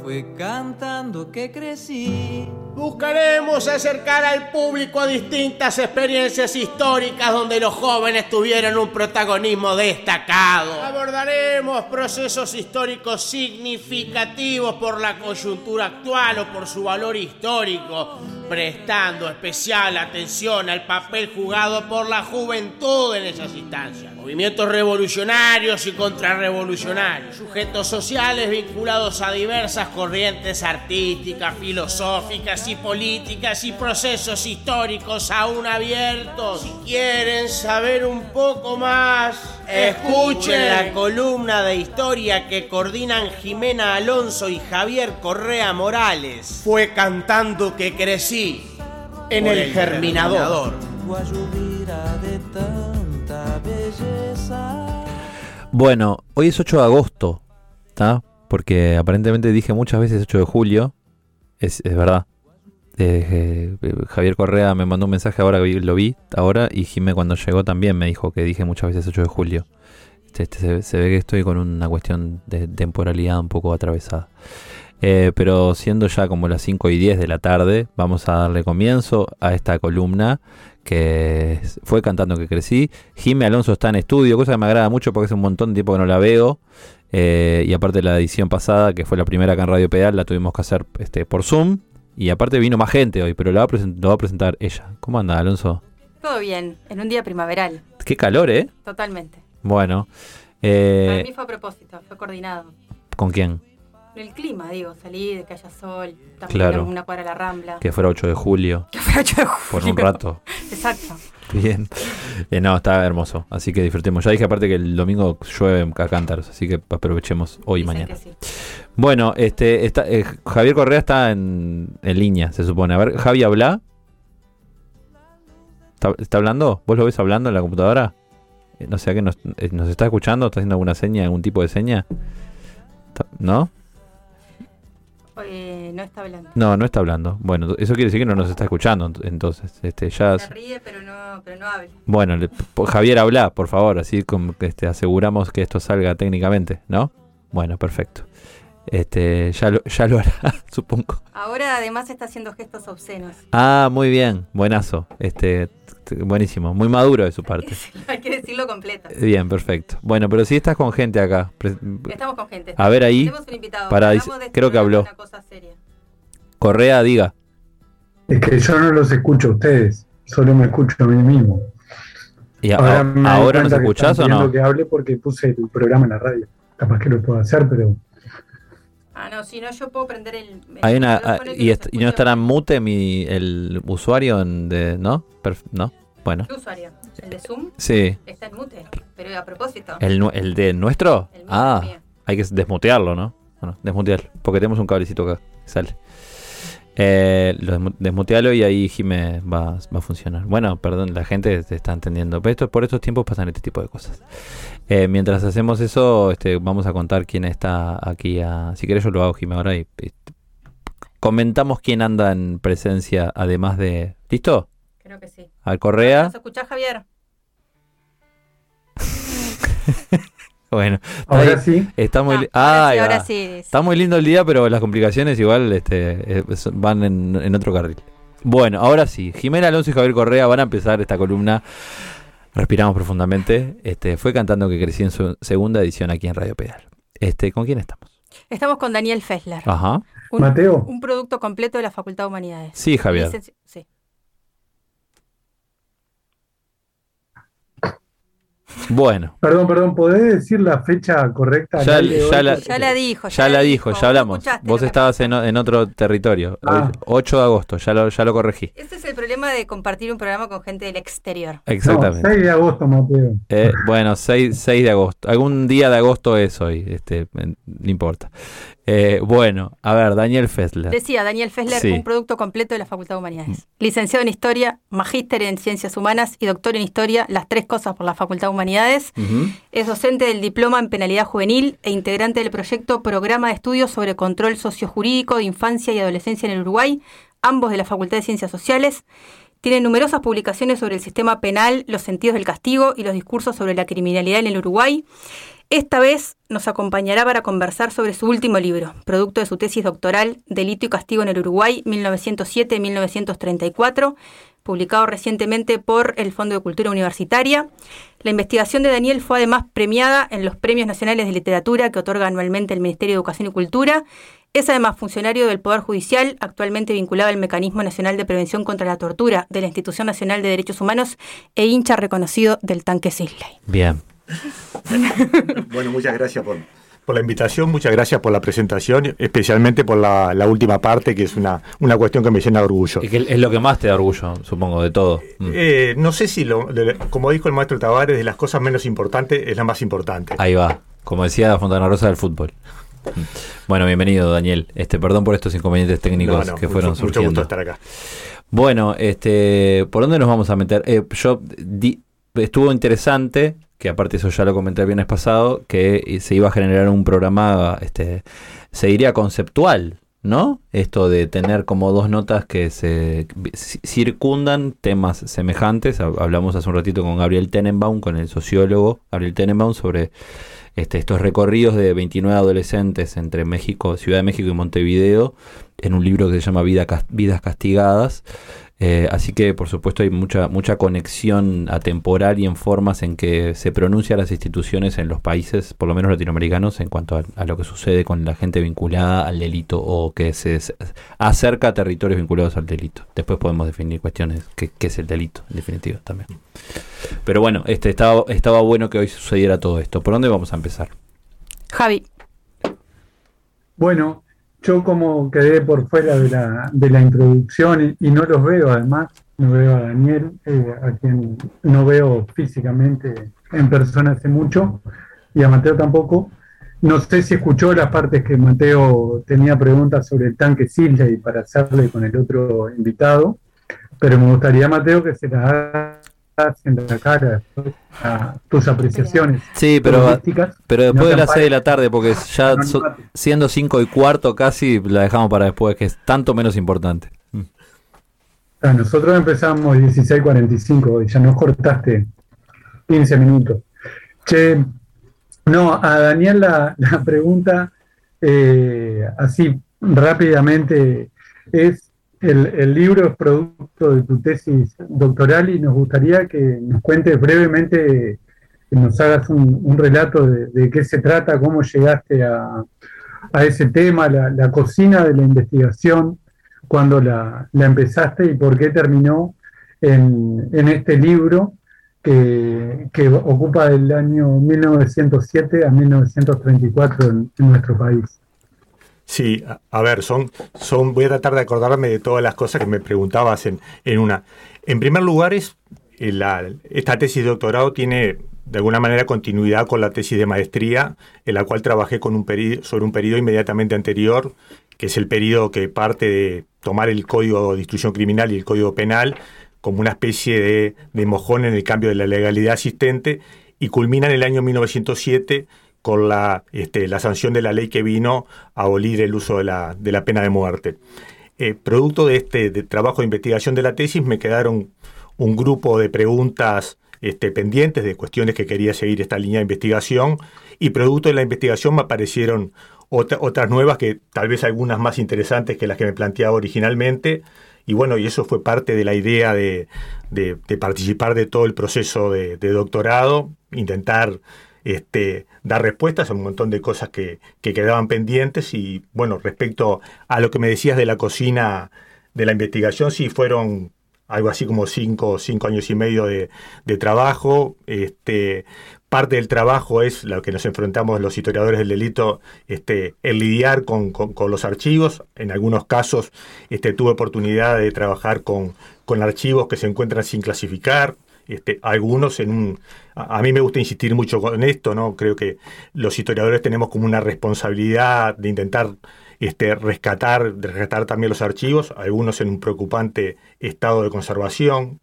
Fue cantando que crecí. Buscaremos acercar al público a distintas experiencias históricas donde los jóvenes tuvieron un protagonismo destacado. Abordaremos procesos históricos significativos por la coyuntura actual o por su valor histórico, prestando especial atención al papel jugado por la juventud en esas instancias. Movimientos revolucionarios y contrarrevolucionarios, sujetos sociales vinculados a diversas corrientes artísticas, filosóficas y políticas y procesos históricos aún abiertos. Si quieren saber un poco más, escuchen la columna de historia que coordinan Jimena Alonso y Javier Correa Morales. Fue cantando que crecí en el Germinador. Bueno, hoy es 8 de agosto, ¿está? Porque aparentemente dije muchas veces 8 de julio. Es verdad. Javier Correa me mandó un mensaje ahora que lo vi ahora, y Jimé cuando llegó también me dijo que dije muchas veces 8 de julio. Se ve que estoy con una cuestión de temporalidad un poco atravesada. Pero siendo ya como las 5:10 de la tarde, vamos a darle comienzo a esta columna que fue cantando que crecí. Jimé Alonso está en estudio, cosa que me agrada mucho porque hace un montón de tiempo que no la veo. Y aparte la edición pasada, que fue la primera acá en Radio Pedal, la tuvimos que hacer por Zoom. Y aparte vino más gente hoy, pero lo va a presentar ella. ¿Cómo anda, Alonso? Todo bien, en un día primaveral. Qué calor, ¿eh? Totalmente. Bueno. Para mí fue a propósito, fue coordinado. ¿Con quién? El clima, digo, salir, que haya sol, claro, una cuadra a la Rambla. Que fuera 8 de julio. Que fuera 8 de julio. Por un rato. Exacto. Bien. No, está hermoso, así que disfrutemos. Ya dije aparte que el domingo llueve a cántaros, así que aprovechemos hoy y mañana. Sí. Bueno, Javier Correa está en línea, se supone. A ver, Javi, habla. ¿Está hablando? ¿Vos lo ves hablando en la computadora? No sé, ¿qué nos está escuchando? ¿Está haciendo alguna seña, algún tipo de seña? ¿No? No está hablando. No está hablando. Bueno, eso quiere decir que no nos está escuchando. Entonces, ya se ríe, pero no habla. Bueno, Javier, habla, por favor, así como aseguramos que esto salga técnicamente, ¿no? Bueno, perfecto. Ya lo hará, supongo. Ahora además está haciendo gestos obscenos. Ah, muy bien, buenazo. Buenísimo, muy maduro de su parte. Hay que decirlo completo. Bien, perfecto. Bueno, pero si estás con gente acá. Estamos con gente. A ver ahí. Tenemos un invitado. Creo que habló. Una cosa seria. Correa, diga. Es que yo no los escucho a ustedes, solo me escucho a mí mismo. ¿Y ahora nos escuchás o no? Que hable porque puse el programa en la radio. Capaz que lo puedo hacer, pero... no, si no yo puedo prender el y no estará mute el usuario ¿no? ¿No? Bueno. ¿Qué usuario? ¿El de Zoom? Sí. Está en mute, pero a propósito. ¿El de nuestro? El mío. Hay que desmutearlo, ¿no? Bueno, desmutearlo, porque tenemos un cablecito acá que sale. Desmutealo y ahí Jimé va a funcionar. Bueno, perdón, la gente te está entendiendo, pero por estos tiempos pasan este tipo de cosas. Mientras hacemos eso, vamos a contar quién está aquí. Si querés yo lo hago, Jimé, ahora y comentamos quién anda en presencia, además de... ¿Listo? Creo que sí. Al Correa. ¿Nos escuchás, Javier? Bueno, ahora sí. Está muy ahora sí. Está muy lindo el día, pero las complicaciones igual van en otro carril. Bueno, ahora sí. Jimena Alonso y Javier Correa van a empezar esta columna. Respiramos profundamente. Fue cantando que crecí en su segunda edición aquí en Radio Pedal. ¿Con quién estamos? Estamos con Daniel Fessler. Ajá. Mateo. Un producto completo de la Facultad de Humanidades. Sí, Javier. Sí. Bueno. Perdón, ¿podés decir la fecha correcta? Ya la dijo. Ya hablamos. Vos estabas en otro territorio. 8 de agosto, ya lo corregí. Este es el problema de compartir un programa con gente del exterior. Exactamente. No, 6 de agosto, Mateo. Bueno, 6 de agosto. Algún día de agosto es hoy, no importa. Bueno, a ver, Daniel Fessler. Decía Daniel Fessler, sí. Un producto completo de la Facultad de Humanidades. Licenciado en Historia, magíster en Ciencias Humanas y doctor en Historia, las 3 cosas por la Facultad de Humanidades. Uh-huh. Es docente del Diploma en Penalidad Juvenil e integrante del proyecto Programa de Estudios sobre Control Sociojurídico de Infancia y Adolescencia en el Uruguay, ambos de la Facultad de Ciencias Sociales. Tiene numerosas publicaciones sobre el sistema penal, los sentidos del castigo y los discursos sobre la criminalidad en el Uruguay. Esta vez nos acompañará para conversar sobre su último libro, producto de su tesis doctoral, Delito y Castigo en el Uruguay, 1907-1934, publicado recientemente por el Fondo de Cultura Universitaria. La investigación de Daniel fue además premiada en los Premios Nacionales de Literatura que otorga anualmente el Ministerio de Educación y Cultura. Es además funcionario del Poder Judicial, actualmente vinculado al Mecanismo Nacional de Prevención contra la Tortura de la Institución Nacional de Derechos Humanos e hincha reconocido del Tanque Sisley. Bien. Bueno, muchas gracias por la invitación, muchas gracias por la presentación, especialmente por la última parte, que es una cuestión que me llena de orgullo. Y que es lo que más te da orgullo, supongo, de todo. No sé si, como dijo el maestro Tavares, de las cosas menos importantes es la más importante. Ahí va, como decía Fontana Rosa del fútbol. Bueno, bienvenido, Daniel. Perdón por estos inconvenientes técnicos que fueron surgiendo. Mucho gusto estar acá. Bueno, ¿por dónde nos vamos a meter? Estuvo interesante, que aparte eso ya lo comenté el viernes pasado, que se iba a generar un programa, se diría conceptual, ¿no? Esto de tener como dos notas que se circundan temas semejantes. Hablamos hace un ratito con Gabriel Tenenbaum, con el sociólogo Gabriel Tenenbaum, sobre estos recorridos de 29 adolescentes entre México, Ciudad de México y Montevideo, en un libro que se llama Vidas Castigadas. Así que, por supuesto, hay mucha conexión atemporal y en formas en que se pronuncian las instituciones en los países, por lo menos latinoamericanos, en cuanto a lo que sucede con la gente vinculada al delito o que se acerca a territorios vinculados al delito. Después podemos definir cuestiones, qué es el delito, en definitiva, también. Pero bueno, estaba bueno que hoy sucediera todo esto. ¿Por dónde vamos a empezar? Javi. Bueno, yo como quedé por fuera de la introducción y no los veo, además, no veo a Daniel, a quien no veo físicamente en persona hace mucho, y a Mateo tampoco. No sé si escuchó las partes que Mateo tenía preguntas sobre el Tanque Sisley para hacerle con el otro invitado, pero me gustaría, Mateo, que se las hagas en la cara a tus apreciaciones. Sí, pero después de las 6 de la tarde, porque ya siendo 5:15 casi, la dejamos para después, que es tanto menos importante. Nosotros empezamos 16:45 y ya nos cortaste 15 minutos. Che, no, a Daniel la pregunta, así rápidamente, es: el libro es producto de tu tesis doctoral y nos gustaría que nos cuentes brevemente, que nos hagas un relato de qué se trata, cómo llegaste a ese tema, la cocina de la investigación, cuando la empezaste y por qué terminó en este libro que ocupa del año 1907 a 1934 en nuestro país. Sí, a ver, voy a tratar de acordarme de todas las cosas que me preguntabas en una. En primer lugar, esta tesis de doctorado tiene de alguna manera continuidad con la tesis de maestría, en la cual trabajé sobre un periodo inmediatamente anterior, que es el periodo que parte de tomar el Código de Instrucción Criminal y el Código Penal como una especie de mojón en el cambio de la legalidad existente, y culmina en el año 1907 con la sanción de la ley que vino a abolir el uso de la pena de muerte. Producto de de trabajo de investigación de la tesis, me quedaron un grupo de preguntas pendientes, de cuestiones que quería seguir esta línea de investigación, y producto de la investigación me aparecieron otras nuevas, que tal vez algunas más interesantes que las que me planteaba originalmente, y bueno, y eso fue parte de la idea de participar de todo el proceso de doctorado, intentar dar respuestas a un montón de cosas que quedaban pendientes. Y bueno, respecto a lo que me decías de la cocina de la investigación, sí fueron algo así como 5 años y medio de trabajo. Parte del trabajo es lo que nos enfrentamos los historiadores del delito, el lidiar con los archivos. En algunos casos tuve oportunidad de trabajar con archivos que se encuentran sin clasificar. Algunos a mí me gusta insistir mucho con esto, ¿no? Creo que los historiadores tenemos como una responsabilidad de intentar rescatar también los archivos, algunos en un preocupante estado de conservación.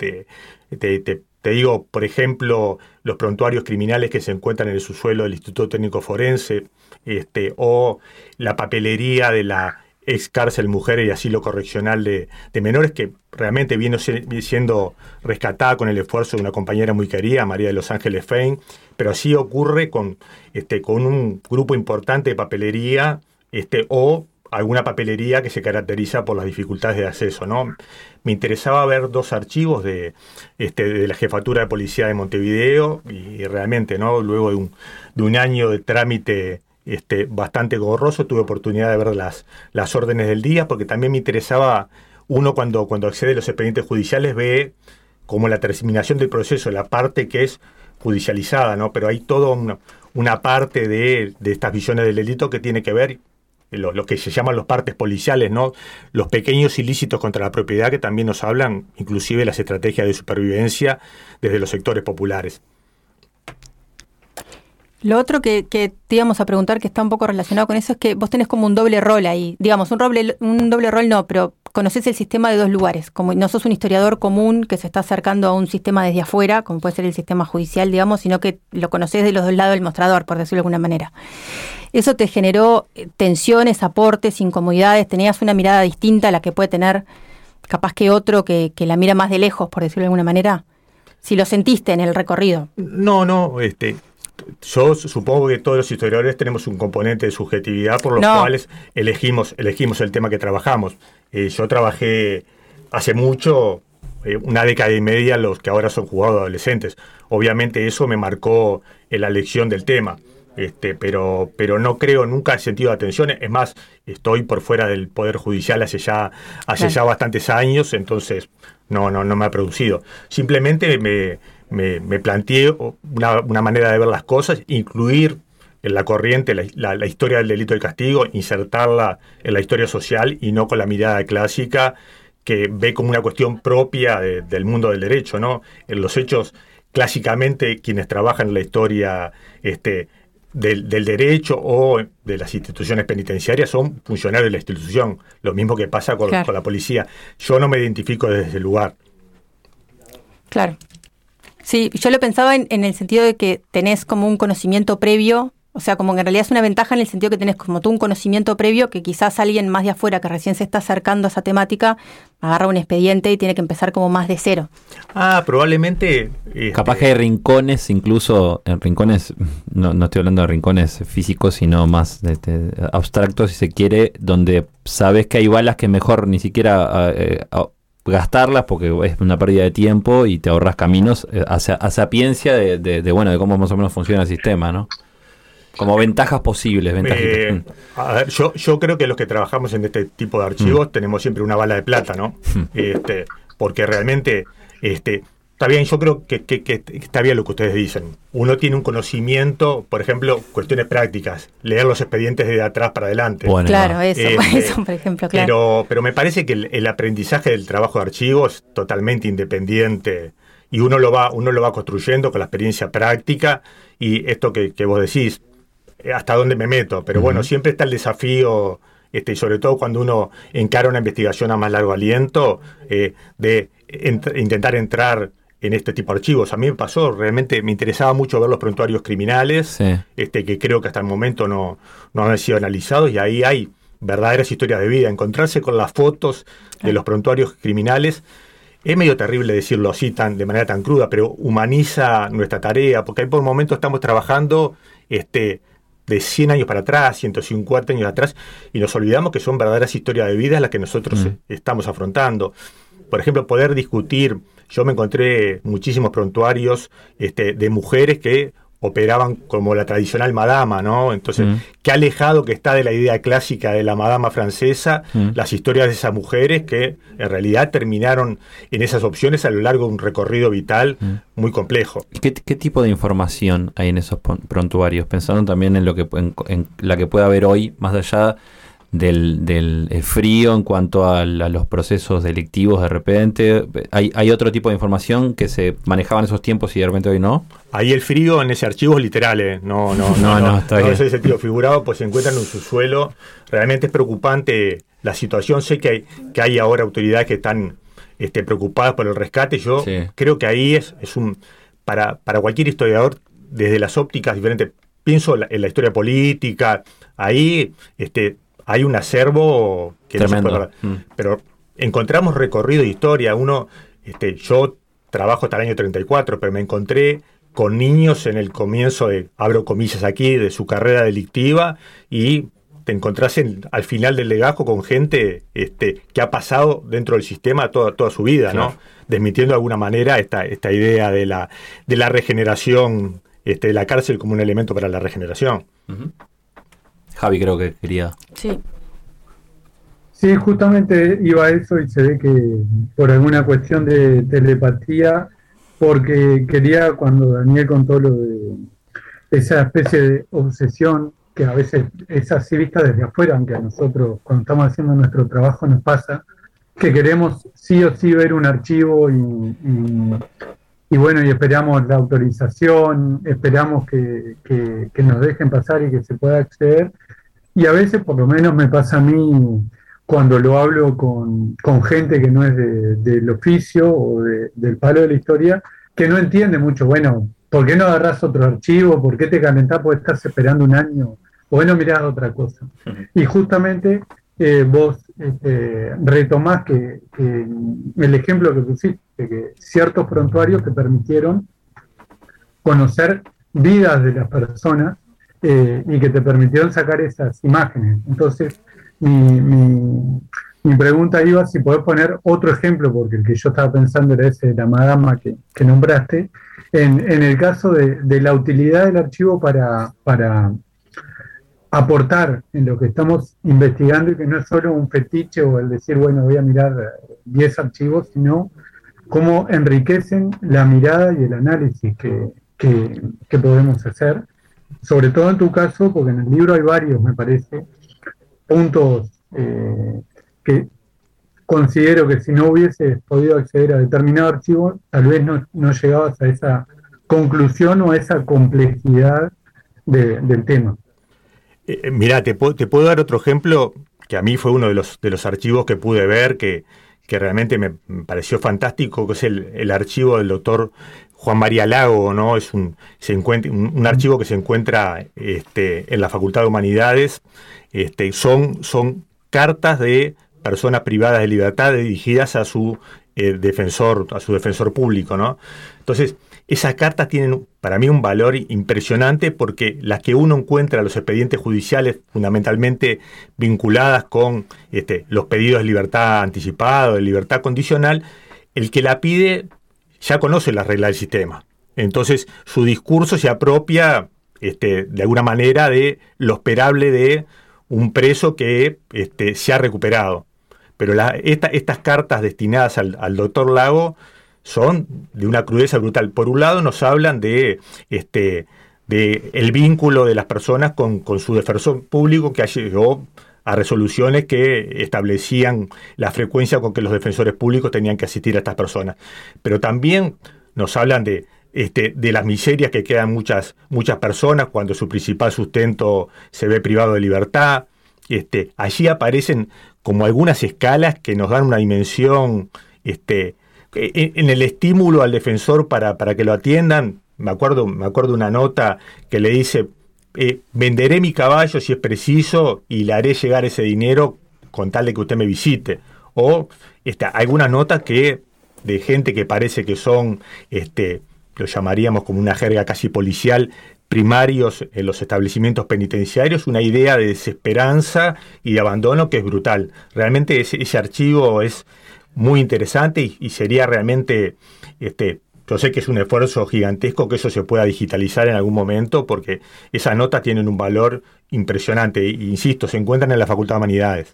Te digo, por ejemplo, los prontuarios criminales que se encuentran en el subsuelo del Instituto Técnico Forense, o la papelería de la ex cárcel mujeres y asilo correccional de menores, que realmente viene siendo rescatada con el esfuerzo de una compañera muy querida, María de los Ángeles Fein, pero así ocurre con un grupo importante de papelería o alguna papelería que se caracteriza por las dificultades de acceso, ¿no? Me interesaba ver 2 archivos de la Jefatura de Policía de Montevideo y realmente, ¿no? Luego de un año de trámite bastante gorroso, tuve oportunidad de ver las órdenes del día, porque también me interesaba, uno cuando accede a los expedientes judiciales ve como la terminación del proceso, la parte que es judicializada, ¿no? Pero hay toda una parte de estas visiones del delito que tiene que ver lo que se llaman los partes policiales, ¿no? Los pequeños ilícitos contra la propiedad que también nos hablan, inclusive las estrategias de supervivencia desde los sectores populares. Lo otro que te íbamos a preguntar, que está un poco relacionado con eso, es que vos tenés como un doble rol ahí. Digamos, un doble rol no, pero conocés el sistema de 2 lugares. Como no sos un historiador común que se está acercando a un sistema desde afuera, como puede ser el sistema judicial, digamos, sino que lo conocés de los 2 lados del mostrador, por decirlo de alguna manera. Eso te generó tensiones, aportes, incomodidades. Tenías una mirada distinta a la que puede tener capaz que otro que la mira más de lejos, por decirlo de alguna manera. Si lo sentiste en el recorrido. No, yo supongo que todos los historiadores tenemos un componente de subjetividad por los cuales elegimos el tema que trabajamos. Yo trabajé hace mucho, 1 década y media, los que ahora son juzgados adolescentes. Obviamente eso me marcó en la elección del tema. Pero no creo, nunca he sentido atención. Es más, estoy por fuera del Poder Judicial hace ya bastantes años, entonces no me ha producido. Simplemente me planteé una manera de ver las cosas, incluir en la corriente la historia del delito del castigo, insertarla en la historia social y no con la mirada clásica que ve como una cuestión propia del mundo del derecho, ¿no? En los hechos, clásicamente, quienes trabajan en la historia del derecho o de las instituciones penitenciarias son funcionarios de la institución, lo mismo que pasa con la policía. Yo no me identifico desde ese lugar. Claro. Sí, yo lo pensaba en el sentido de que tenés como un conocimiento previo, o sea, como que en realidad es una ventaja en el sentido que tenés como tú un conocimiento previo que quizás alguien más de afuera que recién se está acercando a esa temática agarra un expediente y tiene que empezar como más de cero. Probablemente... Capaz que hay rincones, incluso en rincones, no estoy hablando de rincones físicos, sino más abstractos, si se quiere, donde sabes que hay balas que mejor ni siquiera... gastarlas porque es una pérdida de tiempo y te ahorras caminos a sapiencia de cómo más o menos funciona el sistema, ¿no? Como ventajas posibles. A ver, yo creo que los que trabajamos en este tipo de archivos tenemos siempre una bala de plata, ¿no? Porque realmente está bien, yo creo que está bien lo que ustedes dicen. Uno tiene un conocimiento, por ejemplo, cuestiones prácticas, leer los expedientes de atrás para adelante. Bueno, claro, eso, por ejemplo, claro. Pero me parece que el aprendizaje del trabajo de archivo es totalmente independiente y uno lo va construyendo con la experiencia práctica y esto que vos decís, hasta dónde me meto. Pero bueno, siempre está el desafío, y sobre todo cuando uno encara una investigación a más largo aliento, de intentar entrar en este tipo de archivos. A mí me pasó, realmente me interesaba mucho ver los prontuarios criminales, que creo que hasta el momento no han sido analizados, y ahí hay verdaderas historias de vida. Encontrarse con las fotos de los prontuarios criminales es medio terrible decirlo así de manera tan cruda, pero humaniza nuestra tarea, porque ahí por momentos estamos trabajando de 100 años para atrás, 150 años atrás, y nos olvidamos que son verdaderas historias de vida las que nosotros estamos afrontando. Por ejemplo, poder discutir, yo me encontré muchísimos prontuarios de mujeres que operaban como la tradicional madama, ¿no? Entonces, qué alejado que está de la idea clásica de la madama francesa, las historias de esas mujeres que en realidad terminaron en esas opciones a lo largo de un recorrido vital muy complejo. ¿Qué tipo de información hay en esos prontuarios? Pensando también en en la que puede haber hoy, más allá del frío en cuanto a los procesos delictivos de repente. ¿Hay otro tipo de información que se manejaba en esos tiempos y de repente hoy no? Ahí el frío en ese archivo es literal, no es ese sentido figurado, pues se encuentran en un subsuelo. Realmente es preocupante la situación. Sé que hay ahora autoridades que están preocupadas por el rescate. Yo creo que ahí es para cualquier historiador, desde las ópticas diferentes, pienso en la historia política, ahí hay un acervo Tremendo. No se puede ver. Pero encontramos recorrido de historia. Yo trabajo hasta el año 34, pero me encontré con niños en el comienzo abro comillas aquí, de su carrera delictiva, y te encontrás al final del legajo con gente que ha pasado dentro del sistema toda su vida, claro, ¿no? Desmintiendo de alguna manera esta idea de la regeneración, de la cárcel como un elemento para la regeneración. Uh-huh. Javi creo que quería... Sí, justamente iba a eso, y se ve que por alguna cuestión de telepatía, porque quería, cuando Daniel contó lo de esa especie de obsesión, que a veces es así vista desde afuera, aunque a nosotros cuando estamos haciendo nuestro trabajo nos pasa, que queremos sí o sí ver un archivo y bueno, y esperamos la autorización, esperamos que nos dejen pasar y que se pueda acceder, y a veces, por lo menos me pasa a mí, cuando lo hablo con gente que no es del oficio o del palo de la historia, que no entiende mucho, bueno, ¿por qué no agarrás otro archivo? ¿Por qué te calentás? ¿Por estás esperando un año? O bueno, mirás otra cosa. Y justamente vos retomás que el ejemplo que pusiste, que ciertos prontuarios te permitieron conocer vidas de las personas y que te permitieron sacar esas imágenes. Entonces, mi pregunta iba si podés poner otro ejemplo, porque el que yo estaba pensando era ese de la madama que nombraste, en el caso de la utilidad del archivo para aportar en lo que estamos investigando, y que no es solo un fetiche o el decir, bueno, voy a mirar 10 archivos, sino cómo enriquecen la mirada y el análisis que podemos hacer, sobre todo en tu caso, porque en el libro hay varios, me parece, puntos que considero que si no hubieses podido acceder a determinado archivo, tal vez no llegabas a esa conclusión o a esa complejidad del tema. Mirá, te puedo dar otro ejemplo que a mí fue uno de los archivos que pude ver que realmente me pareció fantástico, que es el archivo del doctor Juan María Lago, ¿no? Es un archivo que se encuentra en la Facultad de Humanidades. Son cartas de personas privadas de libertad dirigidas a su defensor público, ¿no? Entonces, esas cartas tienen para mí un valor impresionante, porque las que uno encuentra en los expedientes judiciales, fundamentalmente vinculadas con los pedidos de libertad anticipada, de libertad condicional, el que la pide ya conoce las reglas del sistema. Entonces, su discurso se apropia de alguna manera de lo esperable de un preso que se ha recuperado. Pero estas cartas destinadas al doctor Lago son de una crudeza brutal. Por un lado nos hablan de el vínculo de las personas con su defensor público, que llegó a resoluciones que establecían la frecuencia con que los defensores públicos tenían que asistir a estas personas. Pero también nos hablan de las miserias que quedan muchas personas cuando su principal sustento se ve privado de libertad. Allí aparecen como algunas escalas que nos dan una dimensión en el estímulo al defensor para que lo atiendan. Me acuerdo una nota que le dice: venderé mi caballo si es preciso y le haré llegar ese dinero con tal de que usted me visite. O algunas notas de gente que parece que son, lo llamaríamos como una jerga casi policial, primarios en los establecimientos penitenciarios, una idea de desesperanza y de abandono que es brutal. Realmente ese archivo es muy interesante y sería realmente, yo sé que es un esfuerzo gigantesco que eso se pueda digitalizar en algún momento, porque esas notas tienen un valor impresionante. E, insisto, se encuentran en la Facultad de Humanidades.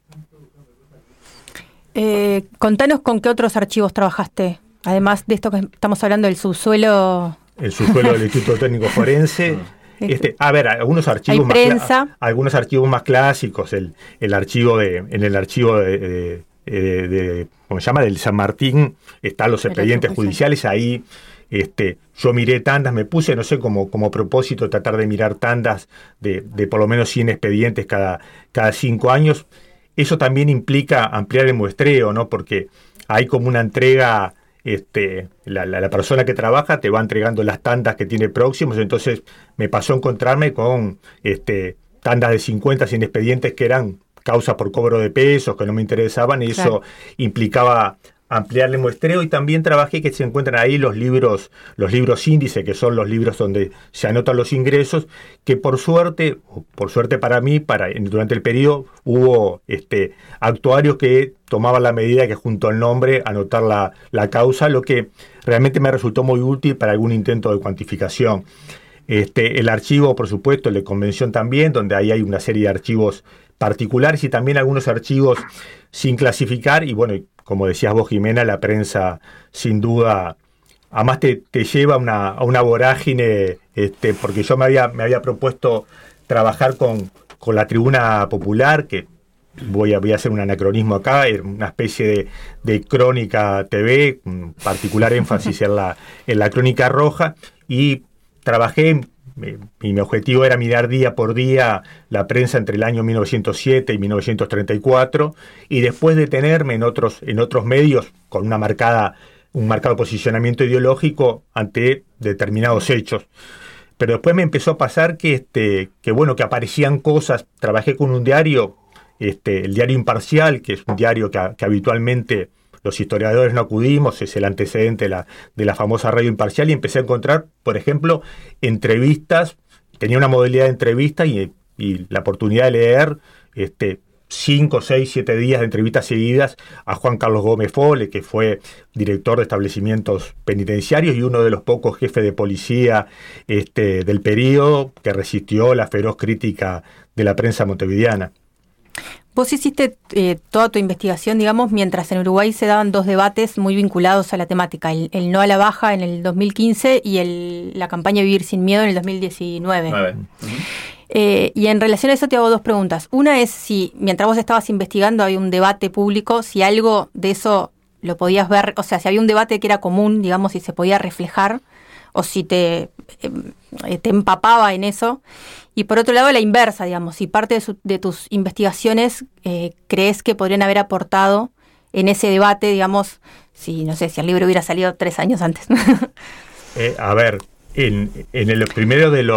Contanos con qué otros archivos trabajaste, además de esto que estamos hablando del subsuelo. El subsuelo del Instituto Técnico Forense. Algunos archivos algunos archivos más clásicos, en el archivo de ¿cómo se llama? Del San Martín, están los expedientes judiciales. Ahí yo miré tandas, me puse, no sé, como propósito, tratar de mirar tandas de por lo menos 100 expedientes cada 5 años. Eso también implica ampliar el muestreo, ¿no? Porque hay como una entrega, la persona que trabaja te va entregando las tandas que tiene próximos. Entonces me pasó a encontrarme con tandas de 50, 100 expedientes que eran causas por cobro de pesos que no me interesaban, y eso implicaba ampliar el muestreo, y también trabajé que se encuentran ahí los libros índice, que son los libros donde se anotan los ingresos, que por suerte para mí, durante el periodo hubo actuarios que tomaban la medida que junto al nombre anotar la causa, lo que realmente me resultó muy útil para algún intento de cuantificación. El archivo, por supuesto, el de convención también, donde ahí hay una serie de archivos particulares y también algunos archivos sin clasificar, y bueno, como decías vos, Jimena, la prensa sin duda, además te lleva a una vorágine, porque yo me había propuesto trabajar con la Tribuna Popular, que voy a hacer un anacronismo acá, era una especie de crónica TV, con particular énfasis en la crónica roja, y trabajé, y mi objetivo era mirar día por día la prensa entre el año 1907 y 1934, y después detenerme en otros medios con un marcado posicionamiento ideológico ante determinados hechos. Pero después me empezó a pasar que aparecían cosas. Trabajé con un diario, el diario Imparcial, que es un diario que habitualmente los historiadores no acudimos, es el antecedente de la famosa radio Imparcial, y empecé a encontrar, por ejemplo, entrevistas. Tenía una modalidad de entrevista y la oportunidad de leer 5, 6, 7 días de entrevistas seguidas a Juan Carlos Gómez Fole, que fue director de establecimientos penitenciarios y uno de los pocos jefes de policía del periodo que resistió la feroz crítica de la prensa montevideana. Vos hiciste toda tu investigación, digamos, mientras en Uruguay se daban dos debates muy vinculados a la temática, el no a la baja en el 2015 y la campaña Vivir sin Miedo en el 2019. Y en relación a eso te hago dos preguntas. Una es si, mientras vos estabas investigando, había un debate público, si algo de eso lo podías ver, o sea, si había un debate que era común, digamos, si se podía reflejar, o si te empapaba en eso. Y por otro lado, la inversa, digamos, si parte de tus investigaciones crees que podrían haber aportado en ese debate, digamos, si el libro hubiera salido 3 años antes. A ver, en el primero de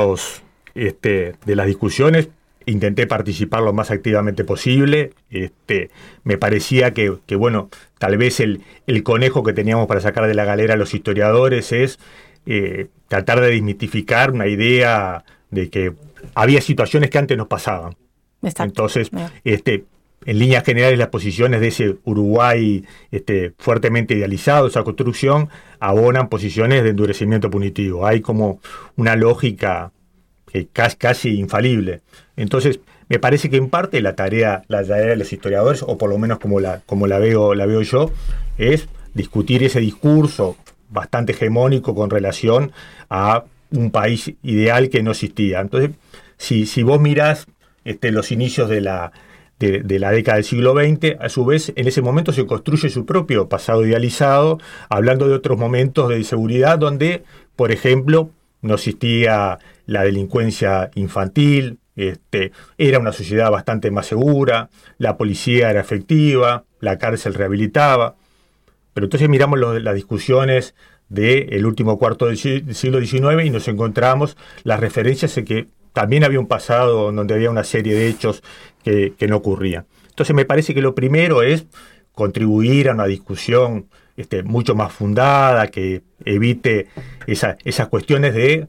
las discusiones intenté participar lo más activamente posible. Me parecía que bueno, tal vez el conejo que teníamos para sacar de la galera a los historiadores es tratar de desmitificar una idea de que había situaciones que antes nos pasaban. Exacto. Entonces, en líneas generales, las posiciones de ese Uruguay fuertemente idealizado, esa construcción, abonan posiciones de endurecimiento punitivo. Hay como una lógica casi infalible. Entonces, me parece que en parte la tarea de los historiadores, o por lo menos como la veo yo, es discutir ese discurso bastante hegemónico con relación a un país ideal que no existía. Entonces, si vos mirás los inicios de la década del siglo XX, a su vez, en ese momento se construye su propio pasado idealizado, hablando de otros momentos de inseguridad donde, por ejemplo, no existía la delincuencia infantil, era una sociedad bastante más segura, la policía era efectiva, la cárcel rehabilitaba. Pero entonces miramos las discusiones del último cuarto del siglo XIX y nos encontramos las referencias en que también había un pasado donde había una serie de hechos que no ocurrían. Entonces me parece que lo primero es contribuir a una discusión mucho más fundada, que evite esas cuestiones de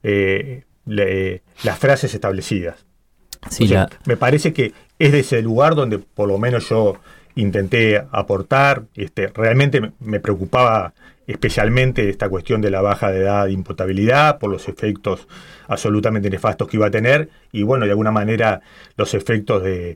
las frases establecidas. Sí, me parece que es de ese lugar donde por lo menos yo intenté aportar. Realmente me preocupaba especialmente esta cuestión de la baja de edad de imputabilidad por los efectos absolutamente nefastos que iba a tener, y bueno, de alguna manera los efectos de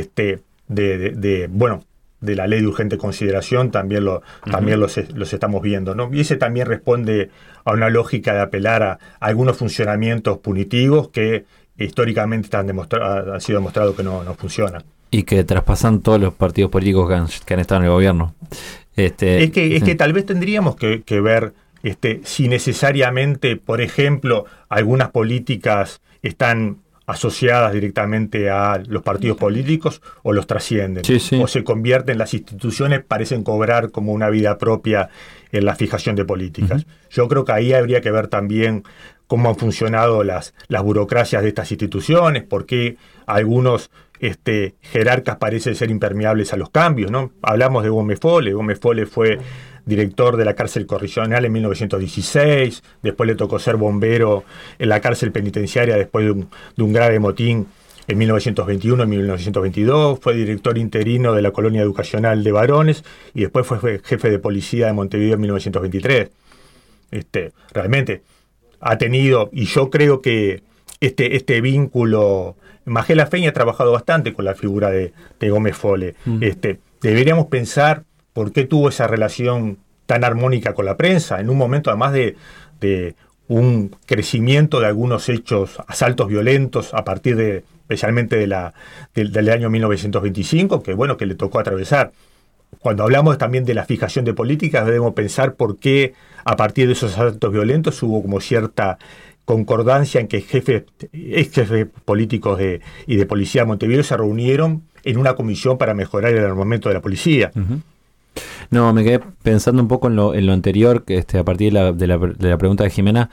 la ley de urgente consideración también los estamos viendo, ¿no? Y ese también responde a una lógica de apelar a algunos funcionamientos punitivos que históricamente han sido demostrados que no funcionan. Y que traspasan todos los partidos políticos que han estado en el gobierno. Es que tal vez tendríamos que ver si necesariamente, por ejemplo, algunas políticas están asociadas directamente a los partidos políticos o los trascienden, o se convierten, las instituciones parecen cobrar como una vida propia en la fijación de políticas. Yo creo que ahí habría que ver también cómo han funcionado las burocracias de estas instituciones, por qué algunos jerarcas parecen ser impermeables a los cambios, ¿no? Hablamos de Gómez Fole. Gómez Fole fue director de la cárcel correccional en 1916, después le tocó ser bombero en la cárcel penitenciaria después de un grave motín en 1921 y 1922, fue director interino de la colonia educacional de varones y después fue jefe de policía de Montevideo en 1923. Realmente ha tenido, y yo creo que este vínculo, Majela Feña ha trabajado bastante con la figura de Gómez Fole. Deberíamos pensar por qué tuvo esa relación tan armónica con la prensa, en un momento además de un crecimiento de algunos hechos, asaltos violentos a partir especialmente del año 1925, que le tocó atravesar. Cuando hablamos también de la fijación de políticas, debemos pensar por qué a partir de esos asaltos violentos hubo como cierta concordancia en que ex jefes políticos y de policía de Montevideo se reunieron en una comisión para mejorar el armamento de la policía. Uh-huh. No, me quedé pensando un poco en lo anterior, que a partir de la pregunta de Jimena,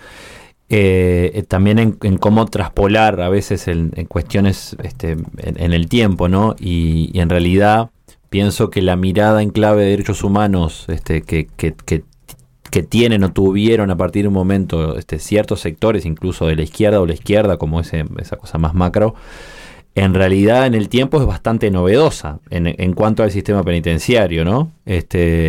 también en cómo traspolar a veces en cuestiones en el tiempo, ¿no? Y en realidad pienso que la mirada en clave de derechos humanos que tienen o tuvieron a partir de un momento ciertos sectores, incluso de la izquierda o la izquierda, como esa cosa más macro, en realidad en el tiempo es bastante novedosa en cuanto al sistema penitenciario, ¿no? Y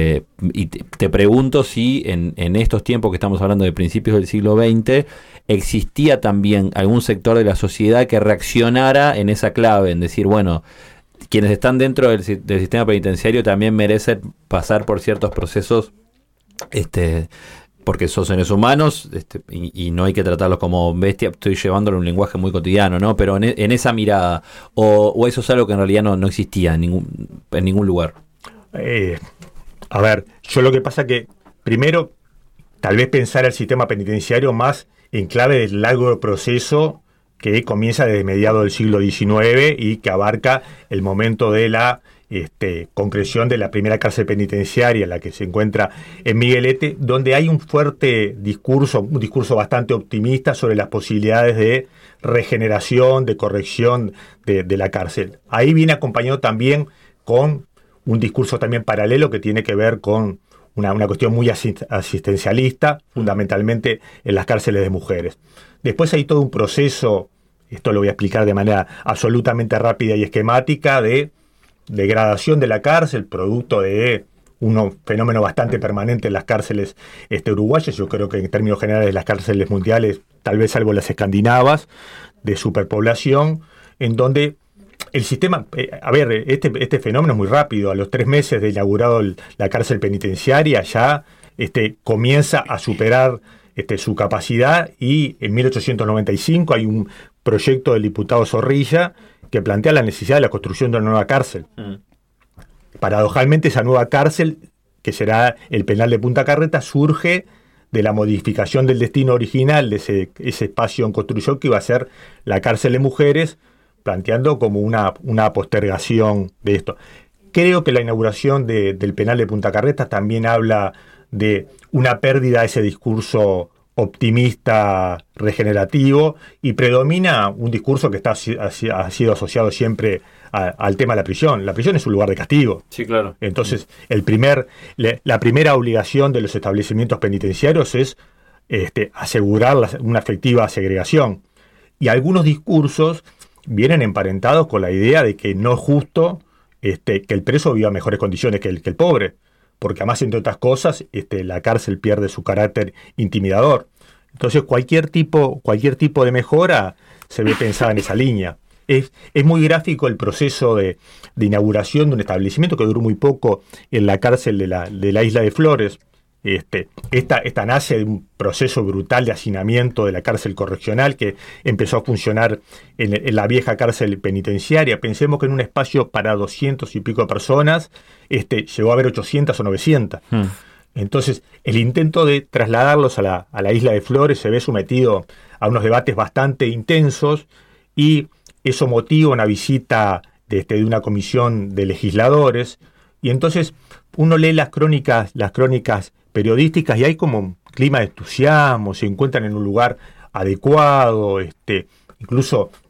te pregunto si en estos tiempos que estamos hablando de principios del siglo XX existía también algún sector de la sociedad que reaccionara en esa clave, en decir, bueno, quienes están dentro del sistema penitenciario también merecen pasar por ciertos procesos porque son seres humanos y no hay que tratarlos como bestia. Estoy llevándolo en un lenguaje muy cotidiano, ¿no? Pero en esa mirada, o eso es algo que en realidad no existía en ningún lugar. A ver, yo lo que pasa que primero tal vez pensar el sistema penitenciario más en clave del largo proceso que comienza desde mediados del siglo XIX y que abarca el momento de la concreción de la primera cárcel penitenciaria, la que se encuentra en Miguelete, donde hay un fuerte discurso bastante optimista sobre las posibilidades de regeneración, de corrección de la cárcel. Ahí viene acompañado también con un discurso también paralelo que tiene que ver con una cuestión muy asistencialista, fundamentalmente en las cárceles de mujeres. Después hay todo un proceso, esto lo voy a explicar de manera absolutamente rápida y esquemática, de degradación de la cárcel, producto de un fenómeno bastante permanente en las cárceles uruguayas. Yo creo que en términos generales las cárceles mundiales, tal vez salvo las escandinavas, de superpoblación, en donde el sistema, este fenómeno es muy rápido. A los 3 meses de inaugurado la cárcel penitenciaria ya comienza a superar su capacidad, y en 1895 hay un proyecto del diputado Zorrilla que plantea la necesidad de la construcción de una nueva cárcel. Paradojalmente, esa nueva cárcel, que será el penal de Punta Carretas, surge de la modificación del destino original de ese espacio en construcción que iba a ser la cárcel de mujeres, planteando como una postergación de esto. Creo que la inauguración del penal de Punta Carretas también habla de una pérdida de ese discurso optimista regenerativo, y predomina un discurso que ha sido asociado siempre al tema de la prisión. La prisión es un lugar de castigo. Sí, claro. Entonces, la primera obligación de los establecimientos penitenciarios es asegurar una efectiva segregación. Y algunos discursos vienen emparentados con la idea de que no es justo que el preso viva mejores condiciones que el pobre, porque además, entre otras cosas, la cárcel pierde su carácter intimidador. Entonces, cualquier tipo de mejora se ve pensada en esa línea. Es muy gráfico el proceso de inauguración de un establecimiento que duró muy poco en la cárcel de la isla de Flores. Esta nace de un proceso brutal de hacinamiento de la cárcel correccional que empezó a funcionar en la vieja cárcel penitenciaria. Pensemos que en un espacio para 200 y pico de personas llegó a haber 800 o 900. Entonces, el intento de trasladarlos a la isla de Flores se ve sometido a unos debates bastante intensos, y eso motiva una visita de una comisión de legisladores. Y entonces uno lee las crónicas periodísticas y hay como un clima de entusiasmo, se encuentran en un lugar adecuado, incluso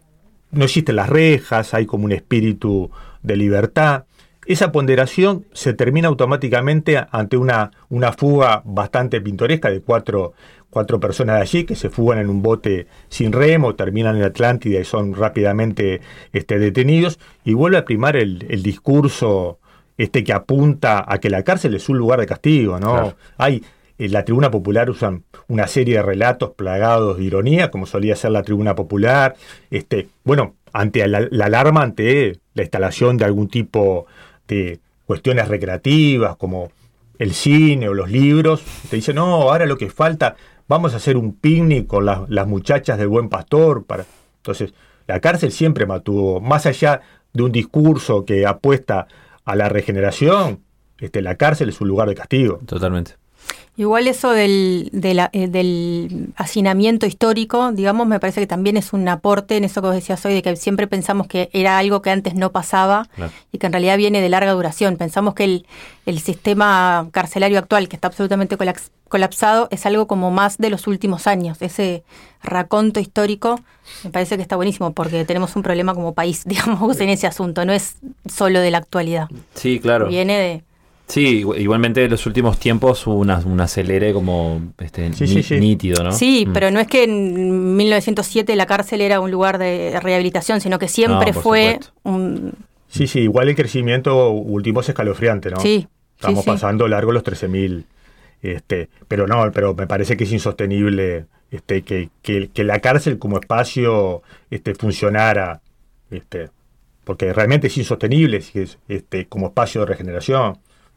no existen las rejas, hay como un espíritu de libertad. Esa ponderación se termina automáticamente ante una fuga bastante pintoresca de cuatro personas de allí que se fugan en un bote sin remo, terminan en Atlántida y son rápidamente detenidos, y vuelve a primar el discurso que apunta a que la cárcel es un lugar de castigo, ¿no? Claro. En la Tribuna Popular usan una serie de relatos plagados de ironía, como solía ser la Tribuna Popular, ante la alarma ante la instalación de algún tipo de cuestiones recreativas, como el cine o los libros, te dicen, no, ahora lo que falta, vamos a hacer un picnic con las muchachas del Buen Pastor. Entonces, la cárcel siempre mantuvo, más allá de un discurso que apuesta a la regeneración, la cárcel es un lugar de castigo. Totalmente. Igual eso del hacinamiento histórico, digamos, me parece que también es un aporte en eso que vos decías hoy, de que siempre pensamos que era algo que antes no pasaba, claro, y que en realidad viene de larga duración. Pensamos que el sistema carcelario actual, que está absolutamente colapsado, es algo como más de los últimos años. Ese raconto histórico me parece que está buenísimo, porque tenemos un problema como país, digamos, en ese asunto. No es solo de la actualidad. Sí, claro. Viene de... Sí, igualmente en los últimos tiempos hubo un acelere como nítido, ¿no? Sí, pero no es que en 1907 la cárcel era un lugar de rehabilitación, sino que siempre fue un... Sí, igual el crecimiento último es escalofriante, ¿no? Sí. Estamos pasando largo los 13.000, pero me parece que es insostenible que la cárcel como espacio funcionara, porque realmente es insostenible como espacio de regeneración.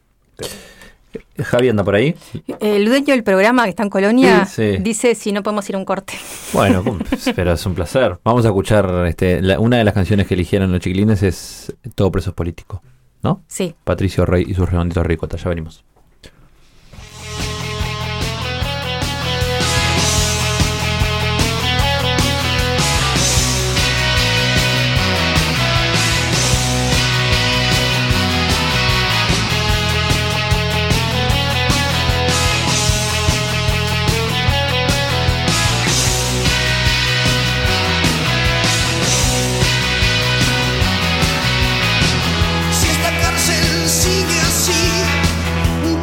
Javi anda por ahí. El dueño del programa, que está en Colonia, dice si no podemos ir a un corte. Bueno, pero es un placer. Vamos a escuchar una de las canciones que eligieron los chiquilines es Todo preso es político, ¿no? Sí. Patricio Rey y sus redonditos ricota. Ya venimos. Si esta cárcel sigue así,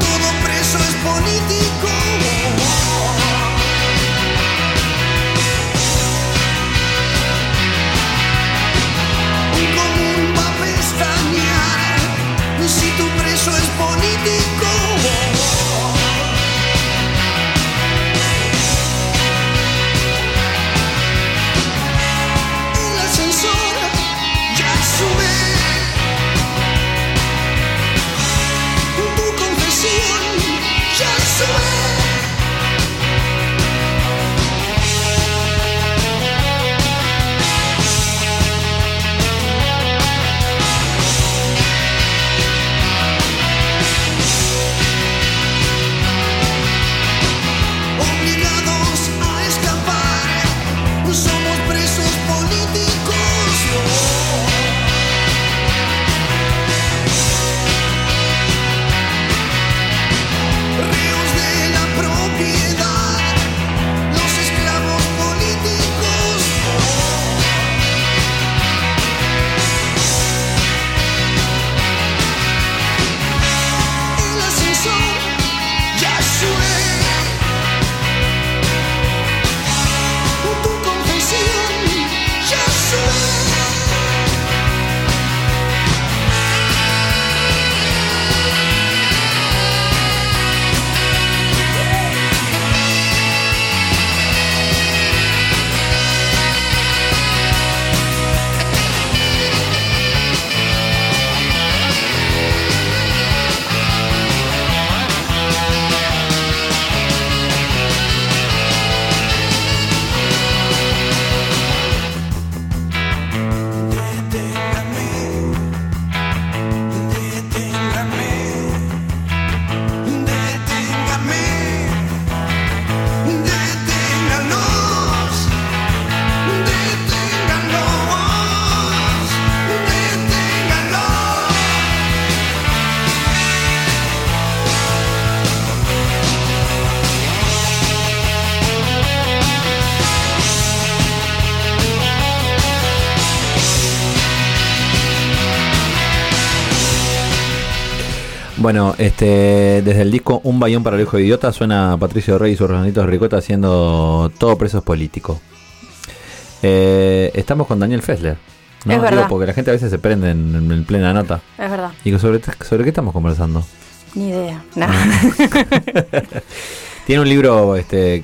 Bueno, desde el disco Un Bayón para el Hijo de Idiota suena Patricio Rey y sus redonditos de ricota haciendo Todo Presos Políticos. Estamos con Daniel Fessler, ¿no? Es verdad. Digo, porque la gente a veces se prende en plena nota. Es verdad. ¿Y sobre qué estamos conversando? Ni idea. Nada. Tiene un libro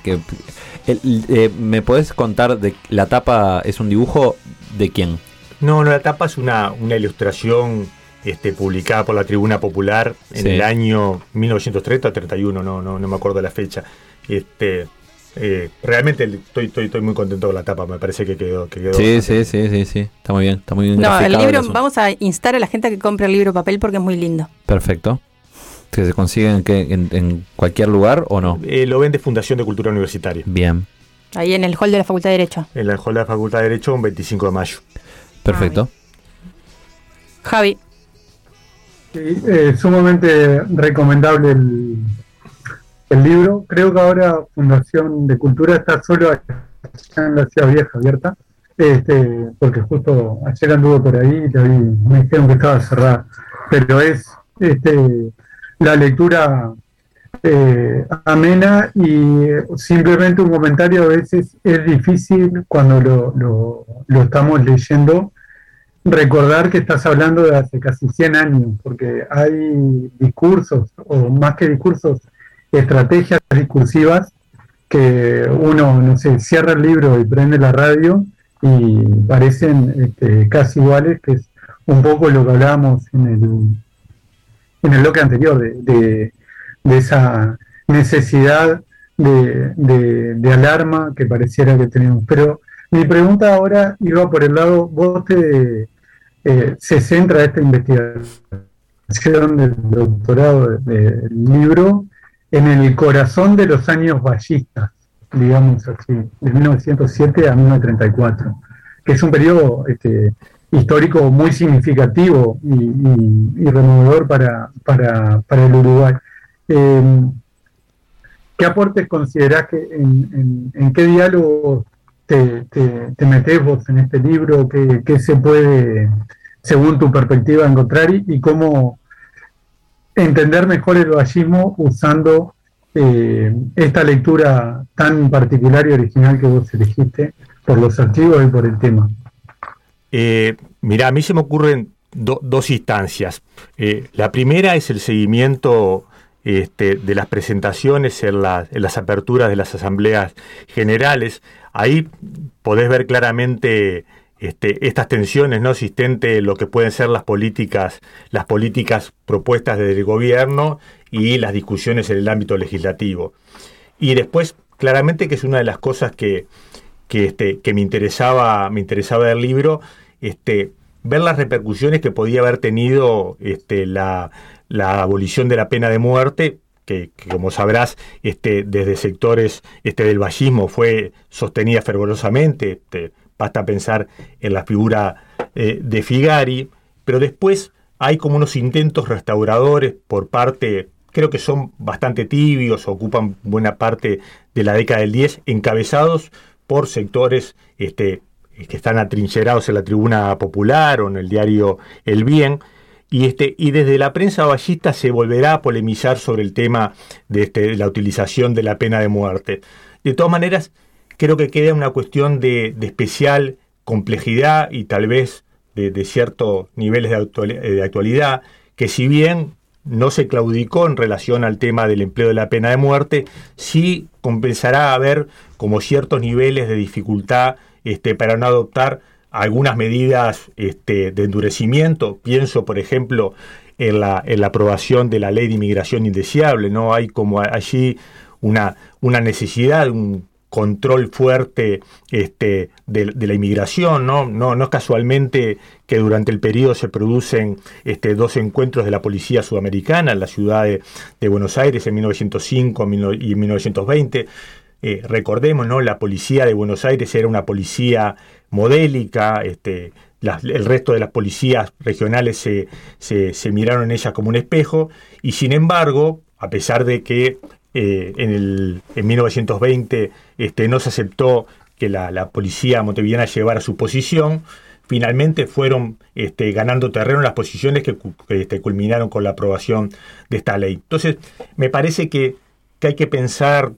¿me podés contar de la tapa? ¿Es un dibujo de quién? No, la tapa es una ilustración publicada por la Tribuna Popular en el año 1930 o 31, no me acuerdo la fecha. Realmente estoy muy contento con la tapa, me parece que quedó Sí, está muy bien, No, el libro, vamos a instar a la gente a que compre el libro papel porque es muy lindo. Perfecto. ¿Que se consiguen en cualquier lugar o no? Lo vende Fundación de Cultura Universitaria. Bien. Ahí en el hall de la Facultad de Derecho. En el hall de la Facultad de Derecho, un 25 de mayo. Perfecto. Javi. Sí, sumamente recomendable el libro. Creo que ahora Fundación de Cultura está solo allá en la Ciudad Vieja abierta, porque justo ayer anduve por ahí y me dijeron que estaba cerrada. Pero es la lectura amena, y simplemente un comentario. A veces es difícil cuando lo estamos leyendo recordar que estás hablando de hace casi 100 años, porque hay discursos, o más que discursos, estrategias discursivas que uno, no sé, cierra el libro y prende la radio y parecen casi iguales, que es un poco lo que hablábamos en el bloque anterior, de esa necesidad de alarma que pareciera que tenemos. Pero mi pregunta ahora iba por el lado, vos se centra esta investigación del doctorado del libro en el corazón de los años vallistas, digamos así, de 1907 a 1934, que es un periodo histórico muy significativo y removedor para el Uruguay. ¿Qué aportes considerás que en qué diálogo te metés vos en este libro? ¿Qué se puede, según tu perspectiva, encontrar y cómo entender mejor el vallismo usando esta lectura tan particular y original que vos elegiste por los archivos y por el tema? Mirá, a mí se me ocurren dos instancias. La primera es el seguimiento de las presentaciones en las aperturas de las asambleas generales. Ahí podés ver claramente estas tensiones no existentes, lo que pueden ser las políticas propuestas desde el gobierno y las discusiones en el ámbito legislativo. Y después, claramente, que es una de las cosas que me interesaba del libro, ver las repercusiones que podía haber tenido la abolición de la pena de muerte, que como sabrás, desde sectores del vallismo fue sostenida fervorosamente. Basta pensar en la figura de Figari, pero después hay como unos intentos restauradores por parte, creo que son bastante tibios, ocupan buena parte de la década del 10, encabezados por sectores que están atrincherados en la Tribuna Popular o en el diario El Bien, y desde la prensa vallista se volverá a polemizar sobre el tema de la utilización de la pena de muerte. De todas maneras, creo que queda una cuestión de especial complejidad y tal vez de ciertos niveles de actualidad, que si bien no se claudicó en relación al tema del empleo de la pena de muerte, sí compensará haber como ciertos niveles de dificultad para no adoptar algunas medidas de endurecimiento. Pienso, por ejemplo, en la aprobación de la ley de inmigración indeseable. No hay como allí una necesidad, un control fuerte de la inmigración, no es casualmente que durante el periodo se producen 2 encuentros de la policía sudamericana en la ciudad de Buenos Aires en 1905 y en 1920. Recordemos, ¿no? La policía de Buenos Aires era una policía modélica, el resto de las policías regionales se miraron en ella como un espejo, y sin embargo, a pesar de que en 1920 no se aceptó que la policía montevideana llevara su posición, finalmente fueron ganando terreno en las posiciones que culminaron con la aprobación de esta ley. Entonces, me parece que hay que pensar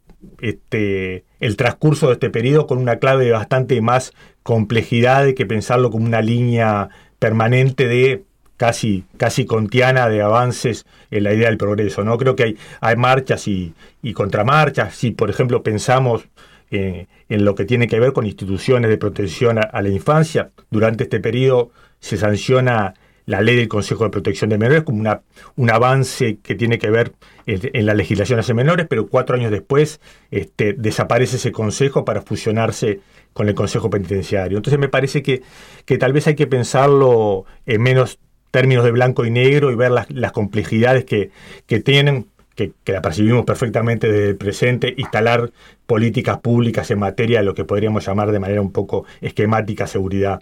el transcurso de este periodo con una clave de bastante más complejidad, de que pensarlo como una línea permanente de casi kantiana de avances en la idea del progreso, ¿no? Creo que hay marchas y contramarchas. Si, por ejemplo, pensamos en lo que tiene que ver con instituciones de protección a la infancia, durante este periodo se sanciona la ley del Consejo de Protección de Menores como un avance que tiene que ver en la legislación hacia menores, pero 4 años después desaparece ese consejo para fusionarse con el Consejo Penitenciario. Entonces me parece que tal vez hay que pensarlo en menos términos de blanco y negro y ver las complejidades que tienen, que la percibimos perfectamente desde el presente, instalar políticas públicas en materia de lo que podríamos llamar de manera un poco esquemática seguridad.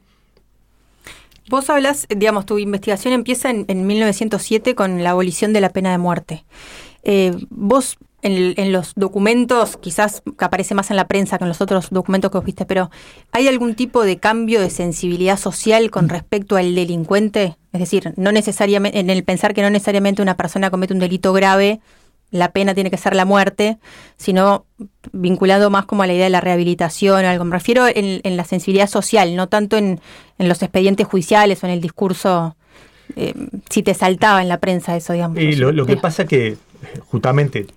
Vos hablas, digamos, tu investigación empieza en 1907 con la abolición de la pena de muerte. Vos en los documentos, quizás que aparece más en la prensa que en los otros documentos que vos viste, pero ¿hay algún tipo de cambio de sensibilidad social con respecto al delincuente? Es decir, no necesariamente, en el pensar que no necesariamente una persona comete un delito grave, la pena tiene que ser la muerte, sino vinculado más como a la idea de la rehabilitación o algo. Me refiero en la sensibilidad social, no tanto en los expedientes judiciales o en el discurso, si te saltaba en la prensa eso, digamos. Lo que pasa que justamente